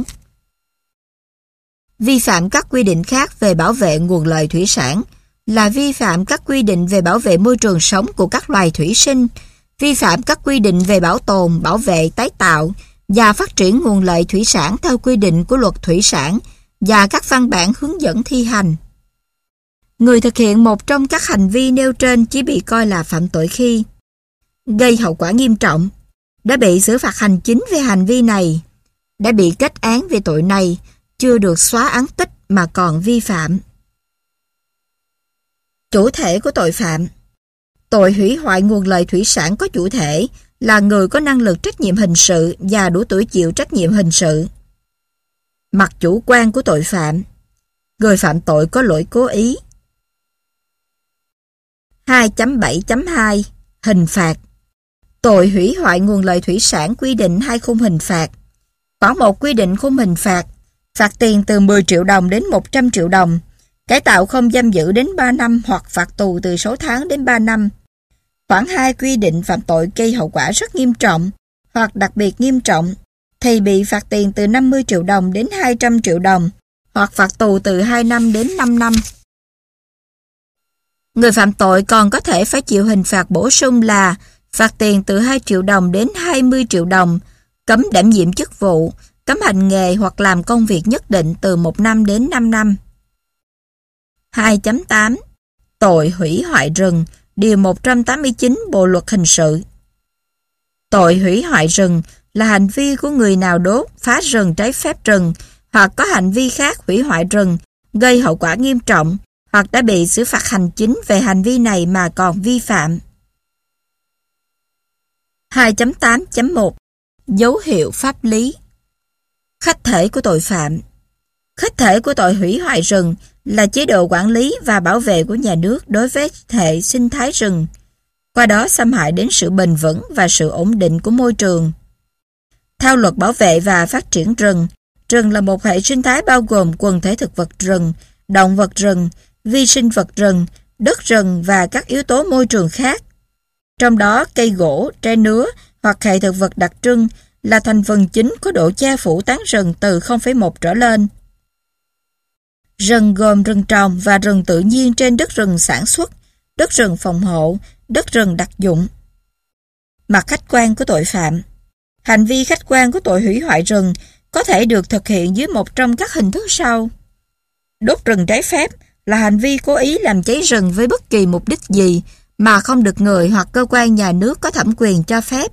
Speaker 2: Vi phạm các quy định khác về bảo vệ nguồn lợi thủy sản là vi phạm các quy định về bảo vệ môi trường sống của các loài thủy sinh, vi phạm các quy định về bảo tồn, bảo vệ, tái tạo và phát triển nguồn lợi thủy sản theo quy định của luật thủy sản và các văn bản hướng dẫn thi hành. Người thực hiện một trong các hành vi nêu trên chỉ bị coi là phạm tội khi gây hậu quả nghiêm trọng, đã bị xử phạt hành chính về hành vi này, đã bị kết án về tội này, chưa được xóa án tích mà còn vi phạm. Chủ thể của tội phạm. Tội hủy hoại nguồn lợi thủy sản có chủ thể là người có năng lực trách nhiệm hình sự và đủ tuổi chịu trách nhiệm hình sự. Mặt chủ quan của tội phạm. Người phạm tội có lỗi cố ý. 2.7.2 Hình phạt. Tội hủy hoại nguồn lợi thủy sản quy định 2 khung hình phạt. Khoản 1 quy định khung hình phạt, phạt tiền từ 10 triệu đồng đến 100 triệu đồng, cải tạo không giam giữ đến 3 năm hoặc phạt tù từ 6 tháng đến 3 năm. Khoản 2 quy định phạm tội gây hậu quả rất nghiêm trọng hoặc đặc biệt nghiêm trọng thì bị phạt tiền từ 50 triệu đồng đến 200 triệu đồng hoặc phạt tù từ 2 năm đến 5 năm. Người phạm tội còn có thể phải chịu hình phạt bổ sung là phạt tiền từ 2 triệu đồng đến 20 triệu đồng, cấm đảm nhiệm chức vụ, cấm hành nghề hoặc làm công việc nhất định từ 1 năm đến 5 năm. 2.8 Tội hủy hoại rừng, Điều 189 Bộ Luật Hình sự. Tội hủy hoại rừng là hành vi của người nào đốt, phá rừng trái phép rừng hoặc có hành vi khác hủy hoại rừng, gây hậu quả nghiêm trọng hoặc đã bị xử phạt hành chính về hành vi này mà còn vi phạm. 2.8.1 Dấu hiệu pháp lý. Khách thể của tội phạm. Khách thể của tội hủy hoại rừng là chế độ quản lý và bảo vệ của nhà nước đối với hệ sinh thái rừng, qua đó xâm hại đến sự bền vững và sự ổn định của môi trường. Theo luật bảo vệ và phát triển rừng, rừng là một hệ sinh thái bao gồm quần thể thực vật rừng, động vật rừng, vi sinh vật rừng, đất rừng và các yếu tố môi trường khác. Trong đó, cây gỗ, tre nứa hoặc hệ thực vật đặc trưng là thành phần chính có độ che phủ tán rừng từ 0,1 trở lên. Rừng gồm rừng trồng và rừng tự nhiên trên đất rừng sản xuất, đất rừng phòng hộ, đất rừng đặc dụng. Mặt khách quan của tội phạm. Hành vi khách quan của tội hủy hoại rừng có thể được thực hiện dưới một trong các hình thức sau. Đốt rừng trái phép là hành vi cố ý làm cháy rừng với bất kỳ mục đích gì mà không được người hoặc cơ quan nhà nước có thẩm quyền cho phép.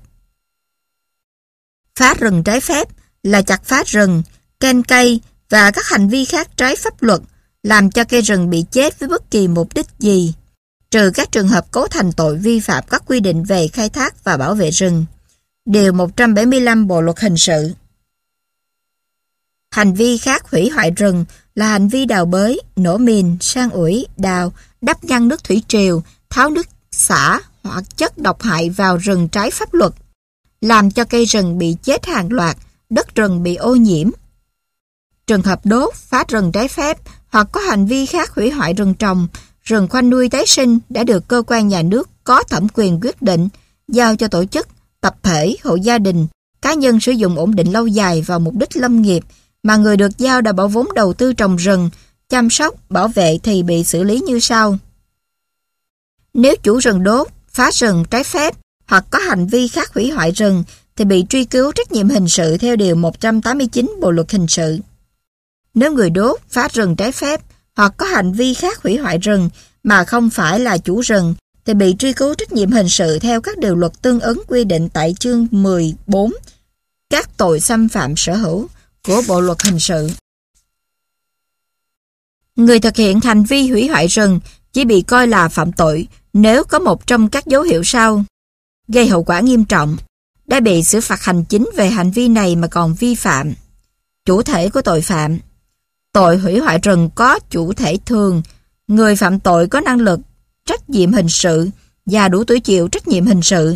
Speaker 2: Phá rừng trái phép là chặt phá rừng, kênh cây và các hành vi khác trái pháp luật làm cho cây rừng bị chết với bất kỳ mục đích gì, trừ các trường hợp cấu thành tội vi phạm các quy định về khai thác và bảo vệ rừng. Điều 175 Bộ Luật Hình sự. Hành vi khác hủy hoại rừng là hành vi đào bới, nổ mìn, san ủi, đào, đắp ngăn nước thủy triều, tháo nước xả hoặc chất độc hại vào rừng trái pháp luật, làm cho cây rừng bị chết hàng loạt, đất rừng bị ô nhiễm. Trường hợp đốt, phá rừng trái phép hoặc có hành vi khác hủy hoại rừng trồng, rừng khoanh nuôi tái sinh đã được cơ quan nhà nước có thẩm quyền quyết định, giao cho tổ chức, tập thể, hộ gia đình, cá nhân sử dụng ổn định lâu dài vào mục đích lâm nghiệp mà người được giao đã bỏ vốn đầu tư trồng rừng, chăm sóc, bảo vệ thì bị xử lý như sau. Nếu chủ rừng đốt, phá rừng trái phép hoặc có hành vi khác hủy hoại rừng thì bị truy cứu trách nhiệm hình sự theo Điều 189 Bộ Luật Hình sự. Nếu người đốt, phá rừng trái phép hoặc có hành vi khác hủy hoại rừng mà không phải là chủ rừng thì bị truy cứu trách nhiệm hình sự theo các điều luật tương ứng quy định tại chương 14 các tội xâm phạm sở hữu của Bộ Luật Hình sự. Người thực hiện hành vi hủy hoại rừng chỉ bị coi là phạm tội nếu có một trong các dấu hiệu sau: gây hậu quả nghiêm trọng, đã bị xử phạt hành chính về hành vi này mà còn vi phạm. Chủ thể của tội phạm. Tội hủy hoại rừng có chủ thể thường, người phạm tội có năng lực, trách nhiệm hình sự và đủ tuổi chịu trách nhiệm hình sự.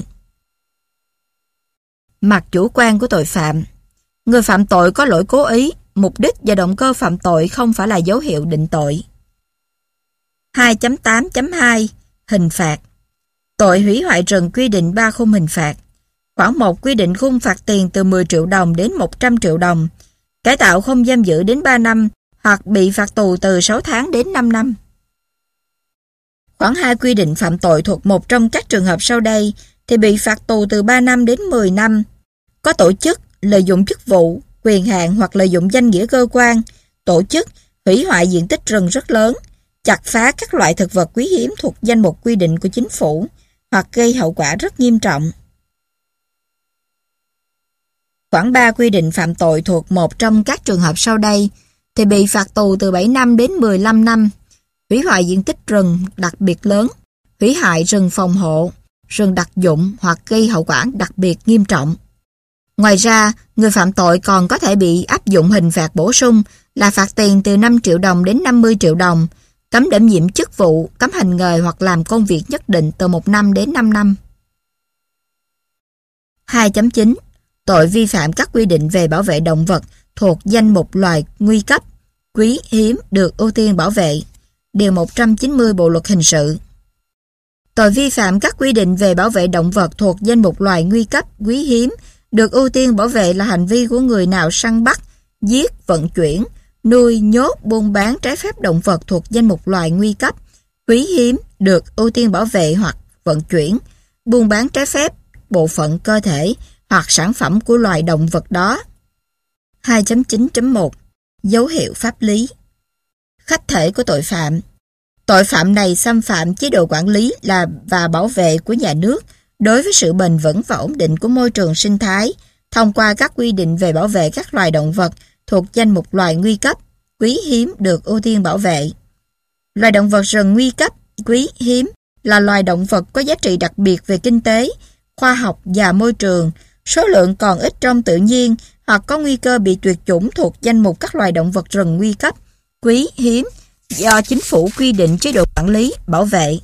Speaker 2: Mặt chủ quan của tội phạm. Người phạm tội có lỗi cố ý, mục đích và động cơ phạm tội không phải là dấu hiệu định tội. 2.8.2 Hình phạt. Tội hủy hoại rừng quy định 3 khung hình phạt. Khoản 1 quy định khung phạt tiền từ 10 triệu đồng đến 100 triệu đồng, cải tạo không giam giữ đến 3 năm hoặc bị phạt tù từ 6 tháng đến 5 năm. Khoản 2 quy định phạm tội thuộc một trong các trường hợp sau đây thì bị phạt tù từ 3 năm đến 10 năm. Có tổ chức, lợi dụng chức vụ, quyền hạn hoặc lợi dụng danh nghĩa cơ quan, tổ chức, hủy hoại diện tích rừng rất lớn, chặt phá các loại thực vật quý hiếm thuộc danh mục quy định của chính phủ hoặc gây hậu quả rất nghiêm trọng. Khoản 3 quy định phạm tội thuộc một trong các trường hợp sau đây thì bị phạt tù từ 7 năm đến 15 năm. Hủy hoại diện tích rừng đặc biệt lớn, hủy hoại rừng phòng hộ, rừng đặc dụng hoặc gây hậu quả đặc biệt nghiêm trọng. Ngoài ra, người phạm tội còn có thể bị áp dụng hình phạt bổ sung là phạt tiền từ 5 triệu đồng đến 50 triệu đồng, cấm đảm nhiệm chức vụ, cấm hành nghề hoặc làm công việc nhất định từ 1 năm đến 5 năm. 2.9. Tội vi phạm các quy định về bảo vệ động vật thuộc danh mục loài nguy cấp, quý hiếm được ưu tiên bảo vệ. Điều 190 Bộ luật hình sự. Tội vi phạm các quy định về bảo vệ động vật thuộc danh mục loài nguy cấp, quý hiếm được ưu tiên bảo vệ là hành vi của người nào săn bắt, giết, vận chuyển, nuôi, nhốt, buôn bán trái phép động vật thuộc danh mục loài nguy cấp, quý hiếm được ưu tiên bảo vệ hoặc vận chuyển, buôn bán trái phép bộ phận cơ thể hoặc sản phẩm của loài động vật đó. 2.9.1 Dấu hiệu pháp lý. Khách thể của tội phạm. Tội phạm này xâm phạm chế độ quản lý và bảo vệ của nhà nước đối với sự bền vững và ổn định của môi trường sinh thái thông qua các quy định về bảo vệ các loài động vật thuộc danh mục loài nguy cấp, quý hiếm được ưu tiên bảo vệ. Loài động vật rừng nguy cấp, quý hiếm là loài động vật có giá trị đặc biệt về kinh tế, khoa học và môi trường, số lượng còn ít trong tự nhiên hoặc có nguy cơ bị tuyệt chủng thuộc danh mục các loài động vật rừng nguy cấp, quý hiếm do chính phủ quy định chế độ quản lý, bảo vệ.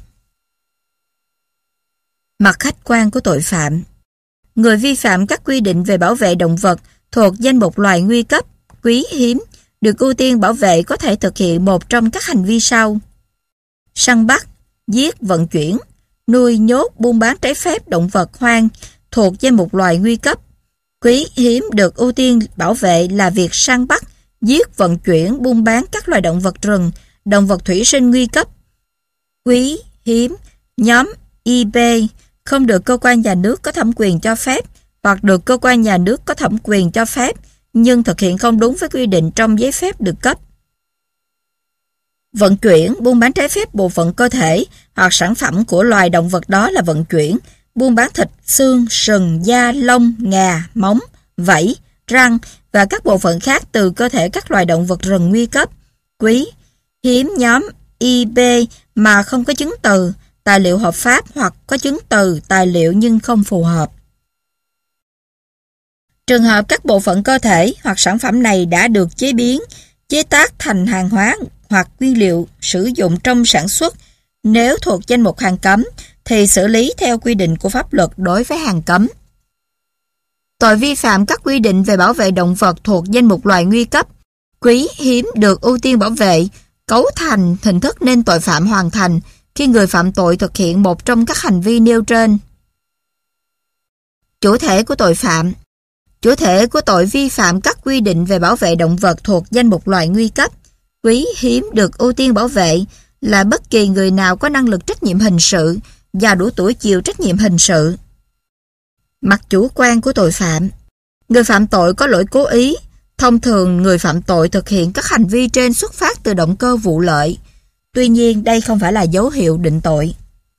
Speaker 2: Mặt khách quan của tội phạm. Người vi phạm các quy định về bảo vệ động vật thuộc danh mục loài nguy cấp, quý hiếm được ưu tiên bảo vệ có thể thực hiện một trong các hành vi sau: săn bắt, giết, vận chuyển, nuôi, nhốt, buôn bán trái phép động vật hoang thuộc danh mục loài nguy cấp. Quý hiếm được ưu tiên bảo vệ là việc săn bắt, giết, vận chuyển, buôn bán các loài động vật rừng, động vật thủy sinh nguy cấp. Quý hiếm nhóm IB không được cơ quan nhà nước có thẩm quyền cho phép hoặc được cơ quan nhà nước có thẩm quyền cho phép nhưng thực hiện không đúng với quy định trong giấy phép được cấp. Vận chuyển, buôn bán trái phép bộ phận cơ thể hoặc sản phẩm của loài động vật đó là vận chuyển, buôn bán thịt, xương, sừng, da, lông, ngà, móng, vảy, răng và các bộ phận khác từ cơ thể các loài động vật rừng nguy cấp. Quý hiếm nhóm IB mà không có chứng từ, tài liệu hợp pháp hoặc có chứng từ, tài liệu nhưng không phù hợp. Trường hợp các bộ phận cơ thể hoặc sản phẩm này đã được chế biến, chế tác thành hàng hóa hoặc nguyên liệu sử dụng trong sản xuất, nếu thuộc danh mục hàng cấm thì xử lý theo quy định của pháp luật đối với hàng cấm. Tội vi phạm các quy định về bảo vệ động vật thuộc danh mục loài nguy cấp, quý hiếm được ưu tiên bảo vệ, cấu thành hình thức nên tội phạm hoàn thành khi người phạm tội thực hiện một trong các hành vi nêu trên. Chủ thể của tội phạm. Chủ thể của tội vi phạm các quy định về bảo vệ động vật thuộc danh mục loài nguy cấp, quý hiếm được ưu tiên bảo vệ là bất kỳ người nào có năng lực trách nhiệm hình sự và đủ tuổi chịu trách nhiệm hình sự. Mặt chủ quan của tội phạm. Người phạm tội có lỗi cố ý. Thông thường người phạm tội thực hiện các hành vi trên xuất phát từ động cơ vụ lợi. Tuy nhiên đây không phải là dấu hiệu định tội.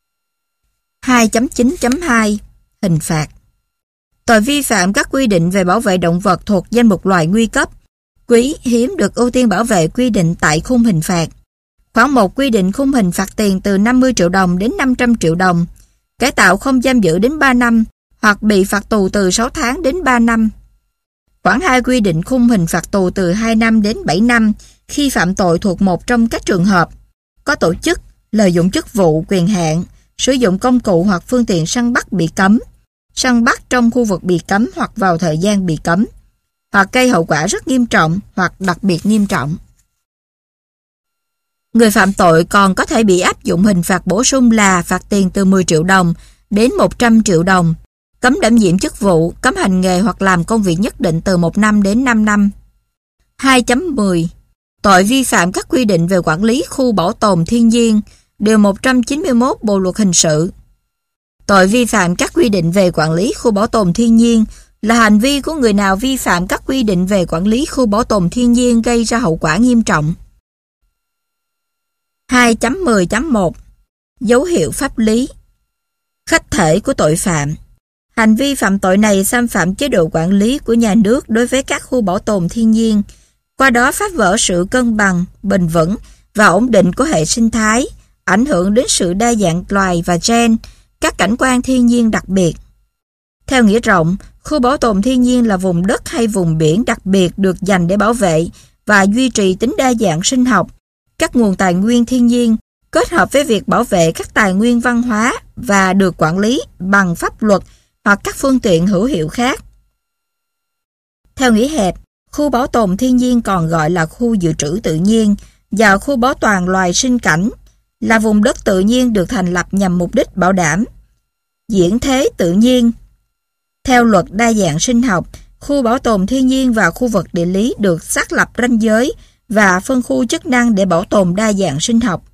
Speaker 2: 2.9.2 Hình phạt. Tội vi phạm các quy định về bảo vệ động vật thuộc danh mục loài nguy cấp, quý hiếm được ưu tiên bảo vệ quy định tại khung hình phạt. Khoản 1 quy định khung hình phạt tiền từ 50 triệu đồng đến 500 triệu đồng, cải tạo không giam giữ đến 3 năm hoặc bị phạt tù từ 6 tháng đến 3 năm. Khoản 2 quy định khung hình phạt tù từ 2 năm đến 7 năm khi phạm tội thuộc một trong các trường hợp: có tổ chức, lợi dụng chức vụ, quyền hạn, sử dụng công cụ hoặc phương tiện săn bắt bị cấm, săn bắt trong khu vực bị cấm hoặc vào thời gian bị cấm, hoặc gây hậu quả rất nghiêm trọng hoặc đặc biệt nghiêm trọng. Người phạm tội còn có thể bị áp dụng hình phạt bổ sung là phạt tiền từ 10 triệu đồng đến 100 triệu đồng, cấm đảm nhiệm chức vụ, cấm hành nghề hoặc làm công việc nhất định từ 1 năm đến 5 năm. 2.10 Tội vi phạm các quy định về quản lý khu bảo tồn thiên nhiên, Điều 191 Bộ Luật Hình sự. Tội vi phạm các quy định về quản lý khu bảo tồn thiên nhiên là hành vi của người nào vi phạm các quy định về quản lý khu bảo tồn thiên nhiên gây ra hậu quả nghiêm trọng. 2.10.1 Dấu hiệu pháp lý. Khách thể của tội phạm. Hành vi phạm tội này xâm phạm chế độ quản lý của nhà nước đối với các khu bảo tồn thiên nhiên, qua đó phá vỡ sự cân bằng, bền vững và ổn định của hệ sinh thái, ảnh hưởng đến sự đa dạng loài và gen, các cảnh quan thiên nhiên đặc biệt. Theo nghĩa rộng, khu bảo tồn thiên nhiên là vùng đất hay vùng biển đặc biệt được dành để bảo vệ và duy trì tính đa dạng sinh học, các nguồn tài nguyên thiên nhiên, kết hợp với việc bảo vệ các tài nguyên văn hóa và được quản lý bằng pháp luật hoặc các phương tiện hữu hiệu khác. Theo nghĩa hẹp, khu bảo tồn thiên nhiên còn gọi là khu dự trữ tự nhiên và khu bảo toàn loài sinh cảnh, là vùng đất tự nhiên được thành lập nhằm mục đích bảo đảm diễn thế tự nhiên. Theo luật đa dạng sinh học, khu bảo tồn thiên nhiên và khu vực địa lý được xác lập ranh giới và phân khu chức năng để bảo tồn đa dạng sinh học.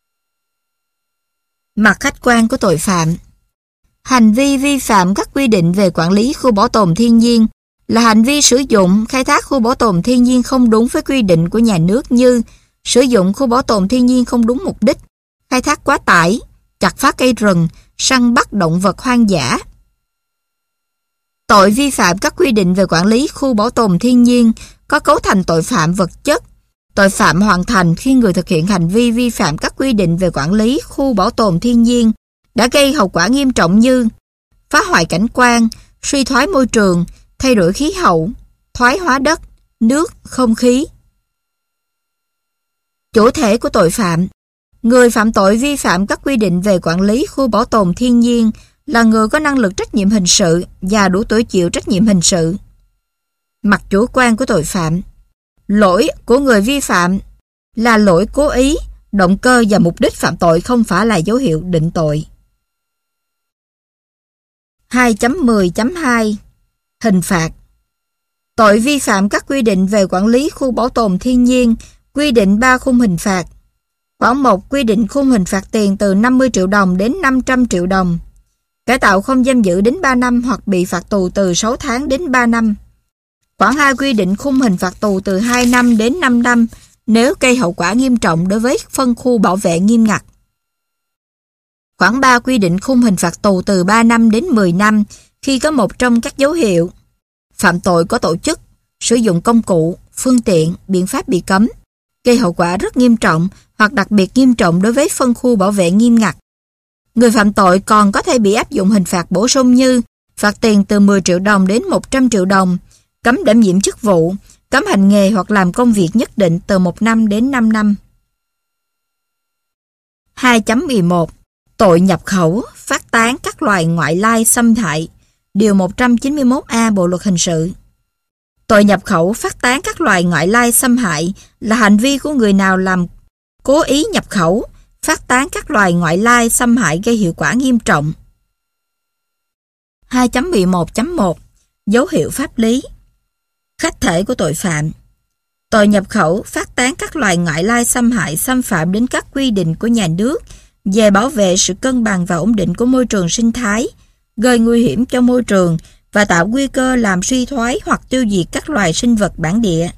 Speaker 2: Mặt khách quan của tội phạm. Hành vi vi phạm các quy định về quản lý khu bảo tồn thiên nhiên là hành vi sử dụng, khai thác khu bảo tồn thiên nhiên không đúng với quy định của nhà nước như sử dụng khu bảo tồn thiên nhiên không đúng mục đích, khai thác quá tải, chặt phá cây rừng, săn bắt động vật hoang dã. Tội vi phạm các quy định về quản lý khu bảo tồn thiên nhiên có cấu thành tội phạm vật chất. Tội phạm hoàn thành khi người thực hiện hành vi vi phạm các quy định về quản lý khu bảo tồn thiên nhiên đã gây hậu quả nghiêm trọng như phá hoại cảnh quan, suy thoái môi trường, thay đổi khí hậu, thoái hóa đất, nước, không khí. Chủ thể của tội phạm. Người phạm tội vi phạm các quy định về quản lý khu bảo tồn thiên nhiên là người có năng lực trách nhiệm hình sự và đủ tuổi chịu trách nhiệm hình sự. Mặt chủ quan của tội phạm. Lỗi của người vi phạm là lỗi cố ý, động cơ và mục đích phạm tội không phải là dấu hiệu định tội. 2.10.2 Hình phạt. Tội vi phạm các quy định về quản lý khu bảo tồn thiên nhiên quy định 3 khung hình phạt. Khoản 1 quy định khung hình phạt tiền từ 50 triệu đồng đến 500 triệu đồng. Cải tạo không giam giữ đến 3 năm hoặc bị phạt tù từ 6 tháng đến 3 năm. Khoản 2 quy định khung hình phạt tù từ 2 năm đến 5 năm nếu gây hậu quả nghiêm trọng đối với phân khu bảo vệ nghiêm ngặt. Khoản 3 quy định khung hình phạt tù từ 3 năm đến 10 năm khi có một trong các dấu hiệu phạm tội có tổ chức, sử dụng công cụ, phương tiện, biện pháp bị cấm, gây hậu quả rất nghiêm trọng hoặc đặc biệt nghiêm trọng đối với phân khu bảo vệ nghiêm ngặt. Người phạm tội còn có thể bị áp dụng hình phạt bổ sung như phạt tiền từ 10 triệu đồng đến 100 triệu đồng, cấm đảm nhiệm chức vụ, cấm hành nghề hoặc làm công việc nhất định từ 1 năm đến 5 năm. 2.11 Tội nhập khẩu, phát tán các loài ngoại lai xâm hại. Điều 191A Bộ Luật Hình sự. Tội nhập khẩu, phát tán các loài ngoại lai xâm hại là hành vi của người nào làm cố ý nhập khẩu, phát tán các loài ngoại lai xâm hại gây hiệu quả nghiêm trọng. 2.11.1 Dấu hiệu pháp lý. Khách thể của tội phạm. Tội nhập khẩu, phát tán các loài ngoại lai xâm hại xâm phạm đến các quy định của nhà nước về bảo vệ sự cân bằng và ổn định của môi trường sinh thái, gây nguy hiểm cho môi trường và tạo nguy cơ làm suy thoái hoặc tiêu diệt các loài sinh vật bản địa.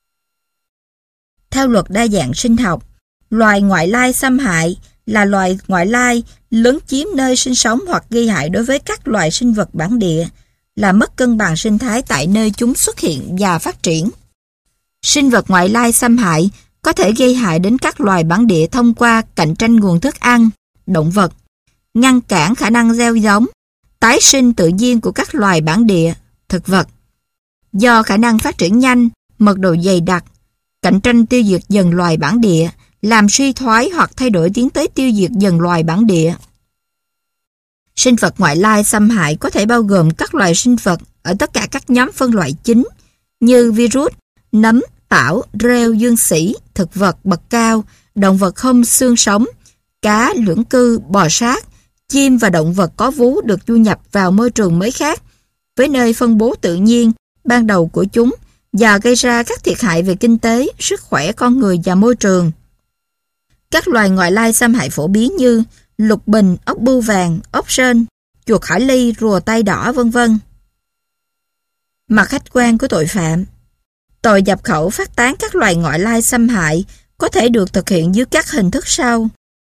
Speaker 2: Theo luật đa dạng sinh học, loài ngoại lai xâm hại là loài ngoại lai lấn chiếm nơi sinh sống hoặc gây hại đối với các loài sinh vật bản địa, làm mất cân bằng sinh thái tại nơi chúng xuất hiện và phát triển. Sinh vật ngoại lai xâm hại có thể gây hại đến các loài bản địa thông qua cạnh tranh nguồn thức ăn, động vật, ngăn cản khả năng gieo giống, tái sinh tự nhiên của các loài bản địa, thực vật. Do khả năng phát triển nhanh, mật độ dày đặc, cạnh tranh tiêu diệt dần loài bản địa, làm suy thoái hoặc thay đổi tiến tới tiêu diệt dần loài bản địa. Sinh vật ngoại lai xâm hại có thể bao gồm các loài sinh vật ở tất cả các nhóm phân loại chính như virus, nấm, tảo, rêu, dương xỉ, thực vật bậc cao, động vật không xương sống, cá, lưỡng cư, bò sát, chim và động vật có vú được du nhập vào môi trường mới khác, với nơi phân bố tự nhiên ban đầu của chúng và gây ra các thiệt hại về kinh tế, sức khỏe con người và môi trường. Các loài ngoại lai xâm hại phổ biến như lục bình, ốc bươu vàng, ốc sên, chuột hải ly, rùa tay đỏ, vân vân. Mặt khách quan của tội phạm. Tội nhập khẩu phát tán các loài ngoại lai xâm hại có thể được thực hiện dưới các hình thức sau.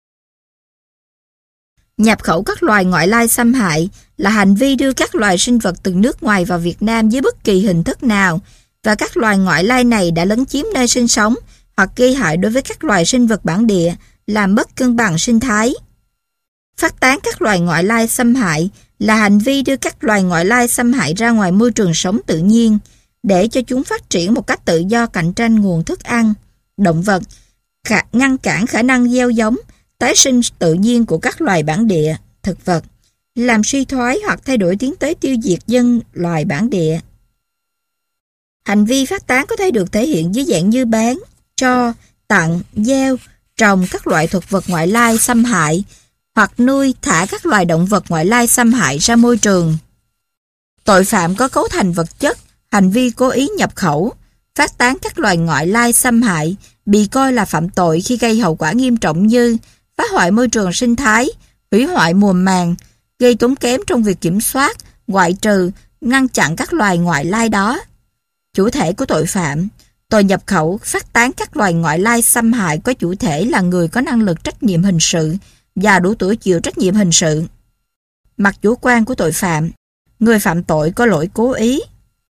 Speaker 2: Nhập khẩu các loài ngoại lai xâm hại là hành vi đưa các loài sinh vật từ nước ngoài vào Việt Nam dưới bất kỳ hình thức nào, và các loài ngoại lai này đã lấn chiếm nơi sinh sống hoặc gây hại đối với các loài sinh vật bản địa, làm mất cân bằng sinh thái. Phát tán các loài ngoại lai xâm hại là hành vi đưa các loài ngoại lai xâm hại ra ngoài môi trường sống tự nhiên để cho chúng phát triển một cách tự do cạnh tranh nguồn thức ăn, động vật, ngăn cản khả năng gieo giống, tái sinh tự nhiên của các loài bản địa, thực vật, làm suy thoái hoặc thay đổi tiến tới tiêu diệt dân loài bản địa. Hành vi phát tán có thể được thể hiện dưới dạng như bán, cho, tặng, gieo, trồng các loại thực vật ngoại lai xâm hại hoặc nuôi, thả các loài động vật ngoại lai xâm hại ra môi trường. Tội phạm có cấu thành vật chất, hành vi cố ý nhập khẩu, phát tán các loài ngoại lai xâm hại bị coi là phạm tội khi gây hậu quả nghiêm trọng như phá hoại môi trường sinh thái, hủy hoại mùa màng, gây tốn kém trong việc kiểm soát, ngoại trừ, ngăn chặn các loài ngoại lai đó. Chủ thể của tội phạm. Tội nhập khẩu, phát tán các loài ngoại lai xâm hại có chủ thể là người có năng lực trách nhiệm hình sự và đủ tuổi chịu trách nhiệm hình sự. Mặt chủ quan của tội phạm. Người phạm tội có lỗi cố ý.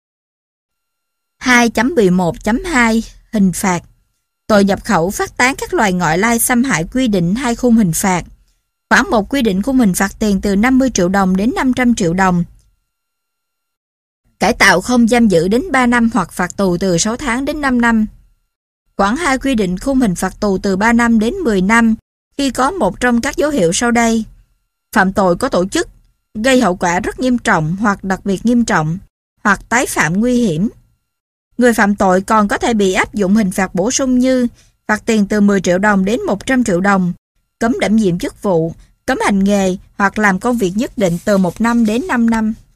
Speaker 2: 2.11.2 Hình phạt. Tội nhập khẩu phát tán các loài ngoại lai xâm hại quy định 2 khung hình phạt. Khoản 1 quy định khung hình phạt tiền từ 50 triệu đồng đến 500 triệu đồng. Cải tạo không giam giữ đến 3 năm hoặc phạt tù từ 6 tháng đến 5 năm. Khoản 2 quy định khung hình phạt tù từ 3 năm đến 10 năm khi có một trong các dấu hiệu sau đây: phạm tội có tổ chức, gây hậu quả rất nghiêm trọng hoặc đặc biệt nghiêm trọng, hoặc tái phạm nguy hiểm. Người phạm tội còn có thể bị áp dụng hình phạt bổ sung như phạt tiền từ 10 triệu đồng đến 100 triệu đồng, cấm đảm nhiệm chức vụ, cấm hành nghề hoặc làm công việc nhất định từ 1 năm đến 5 năm.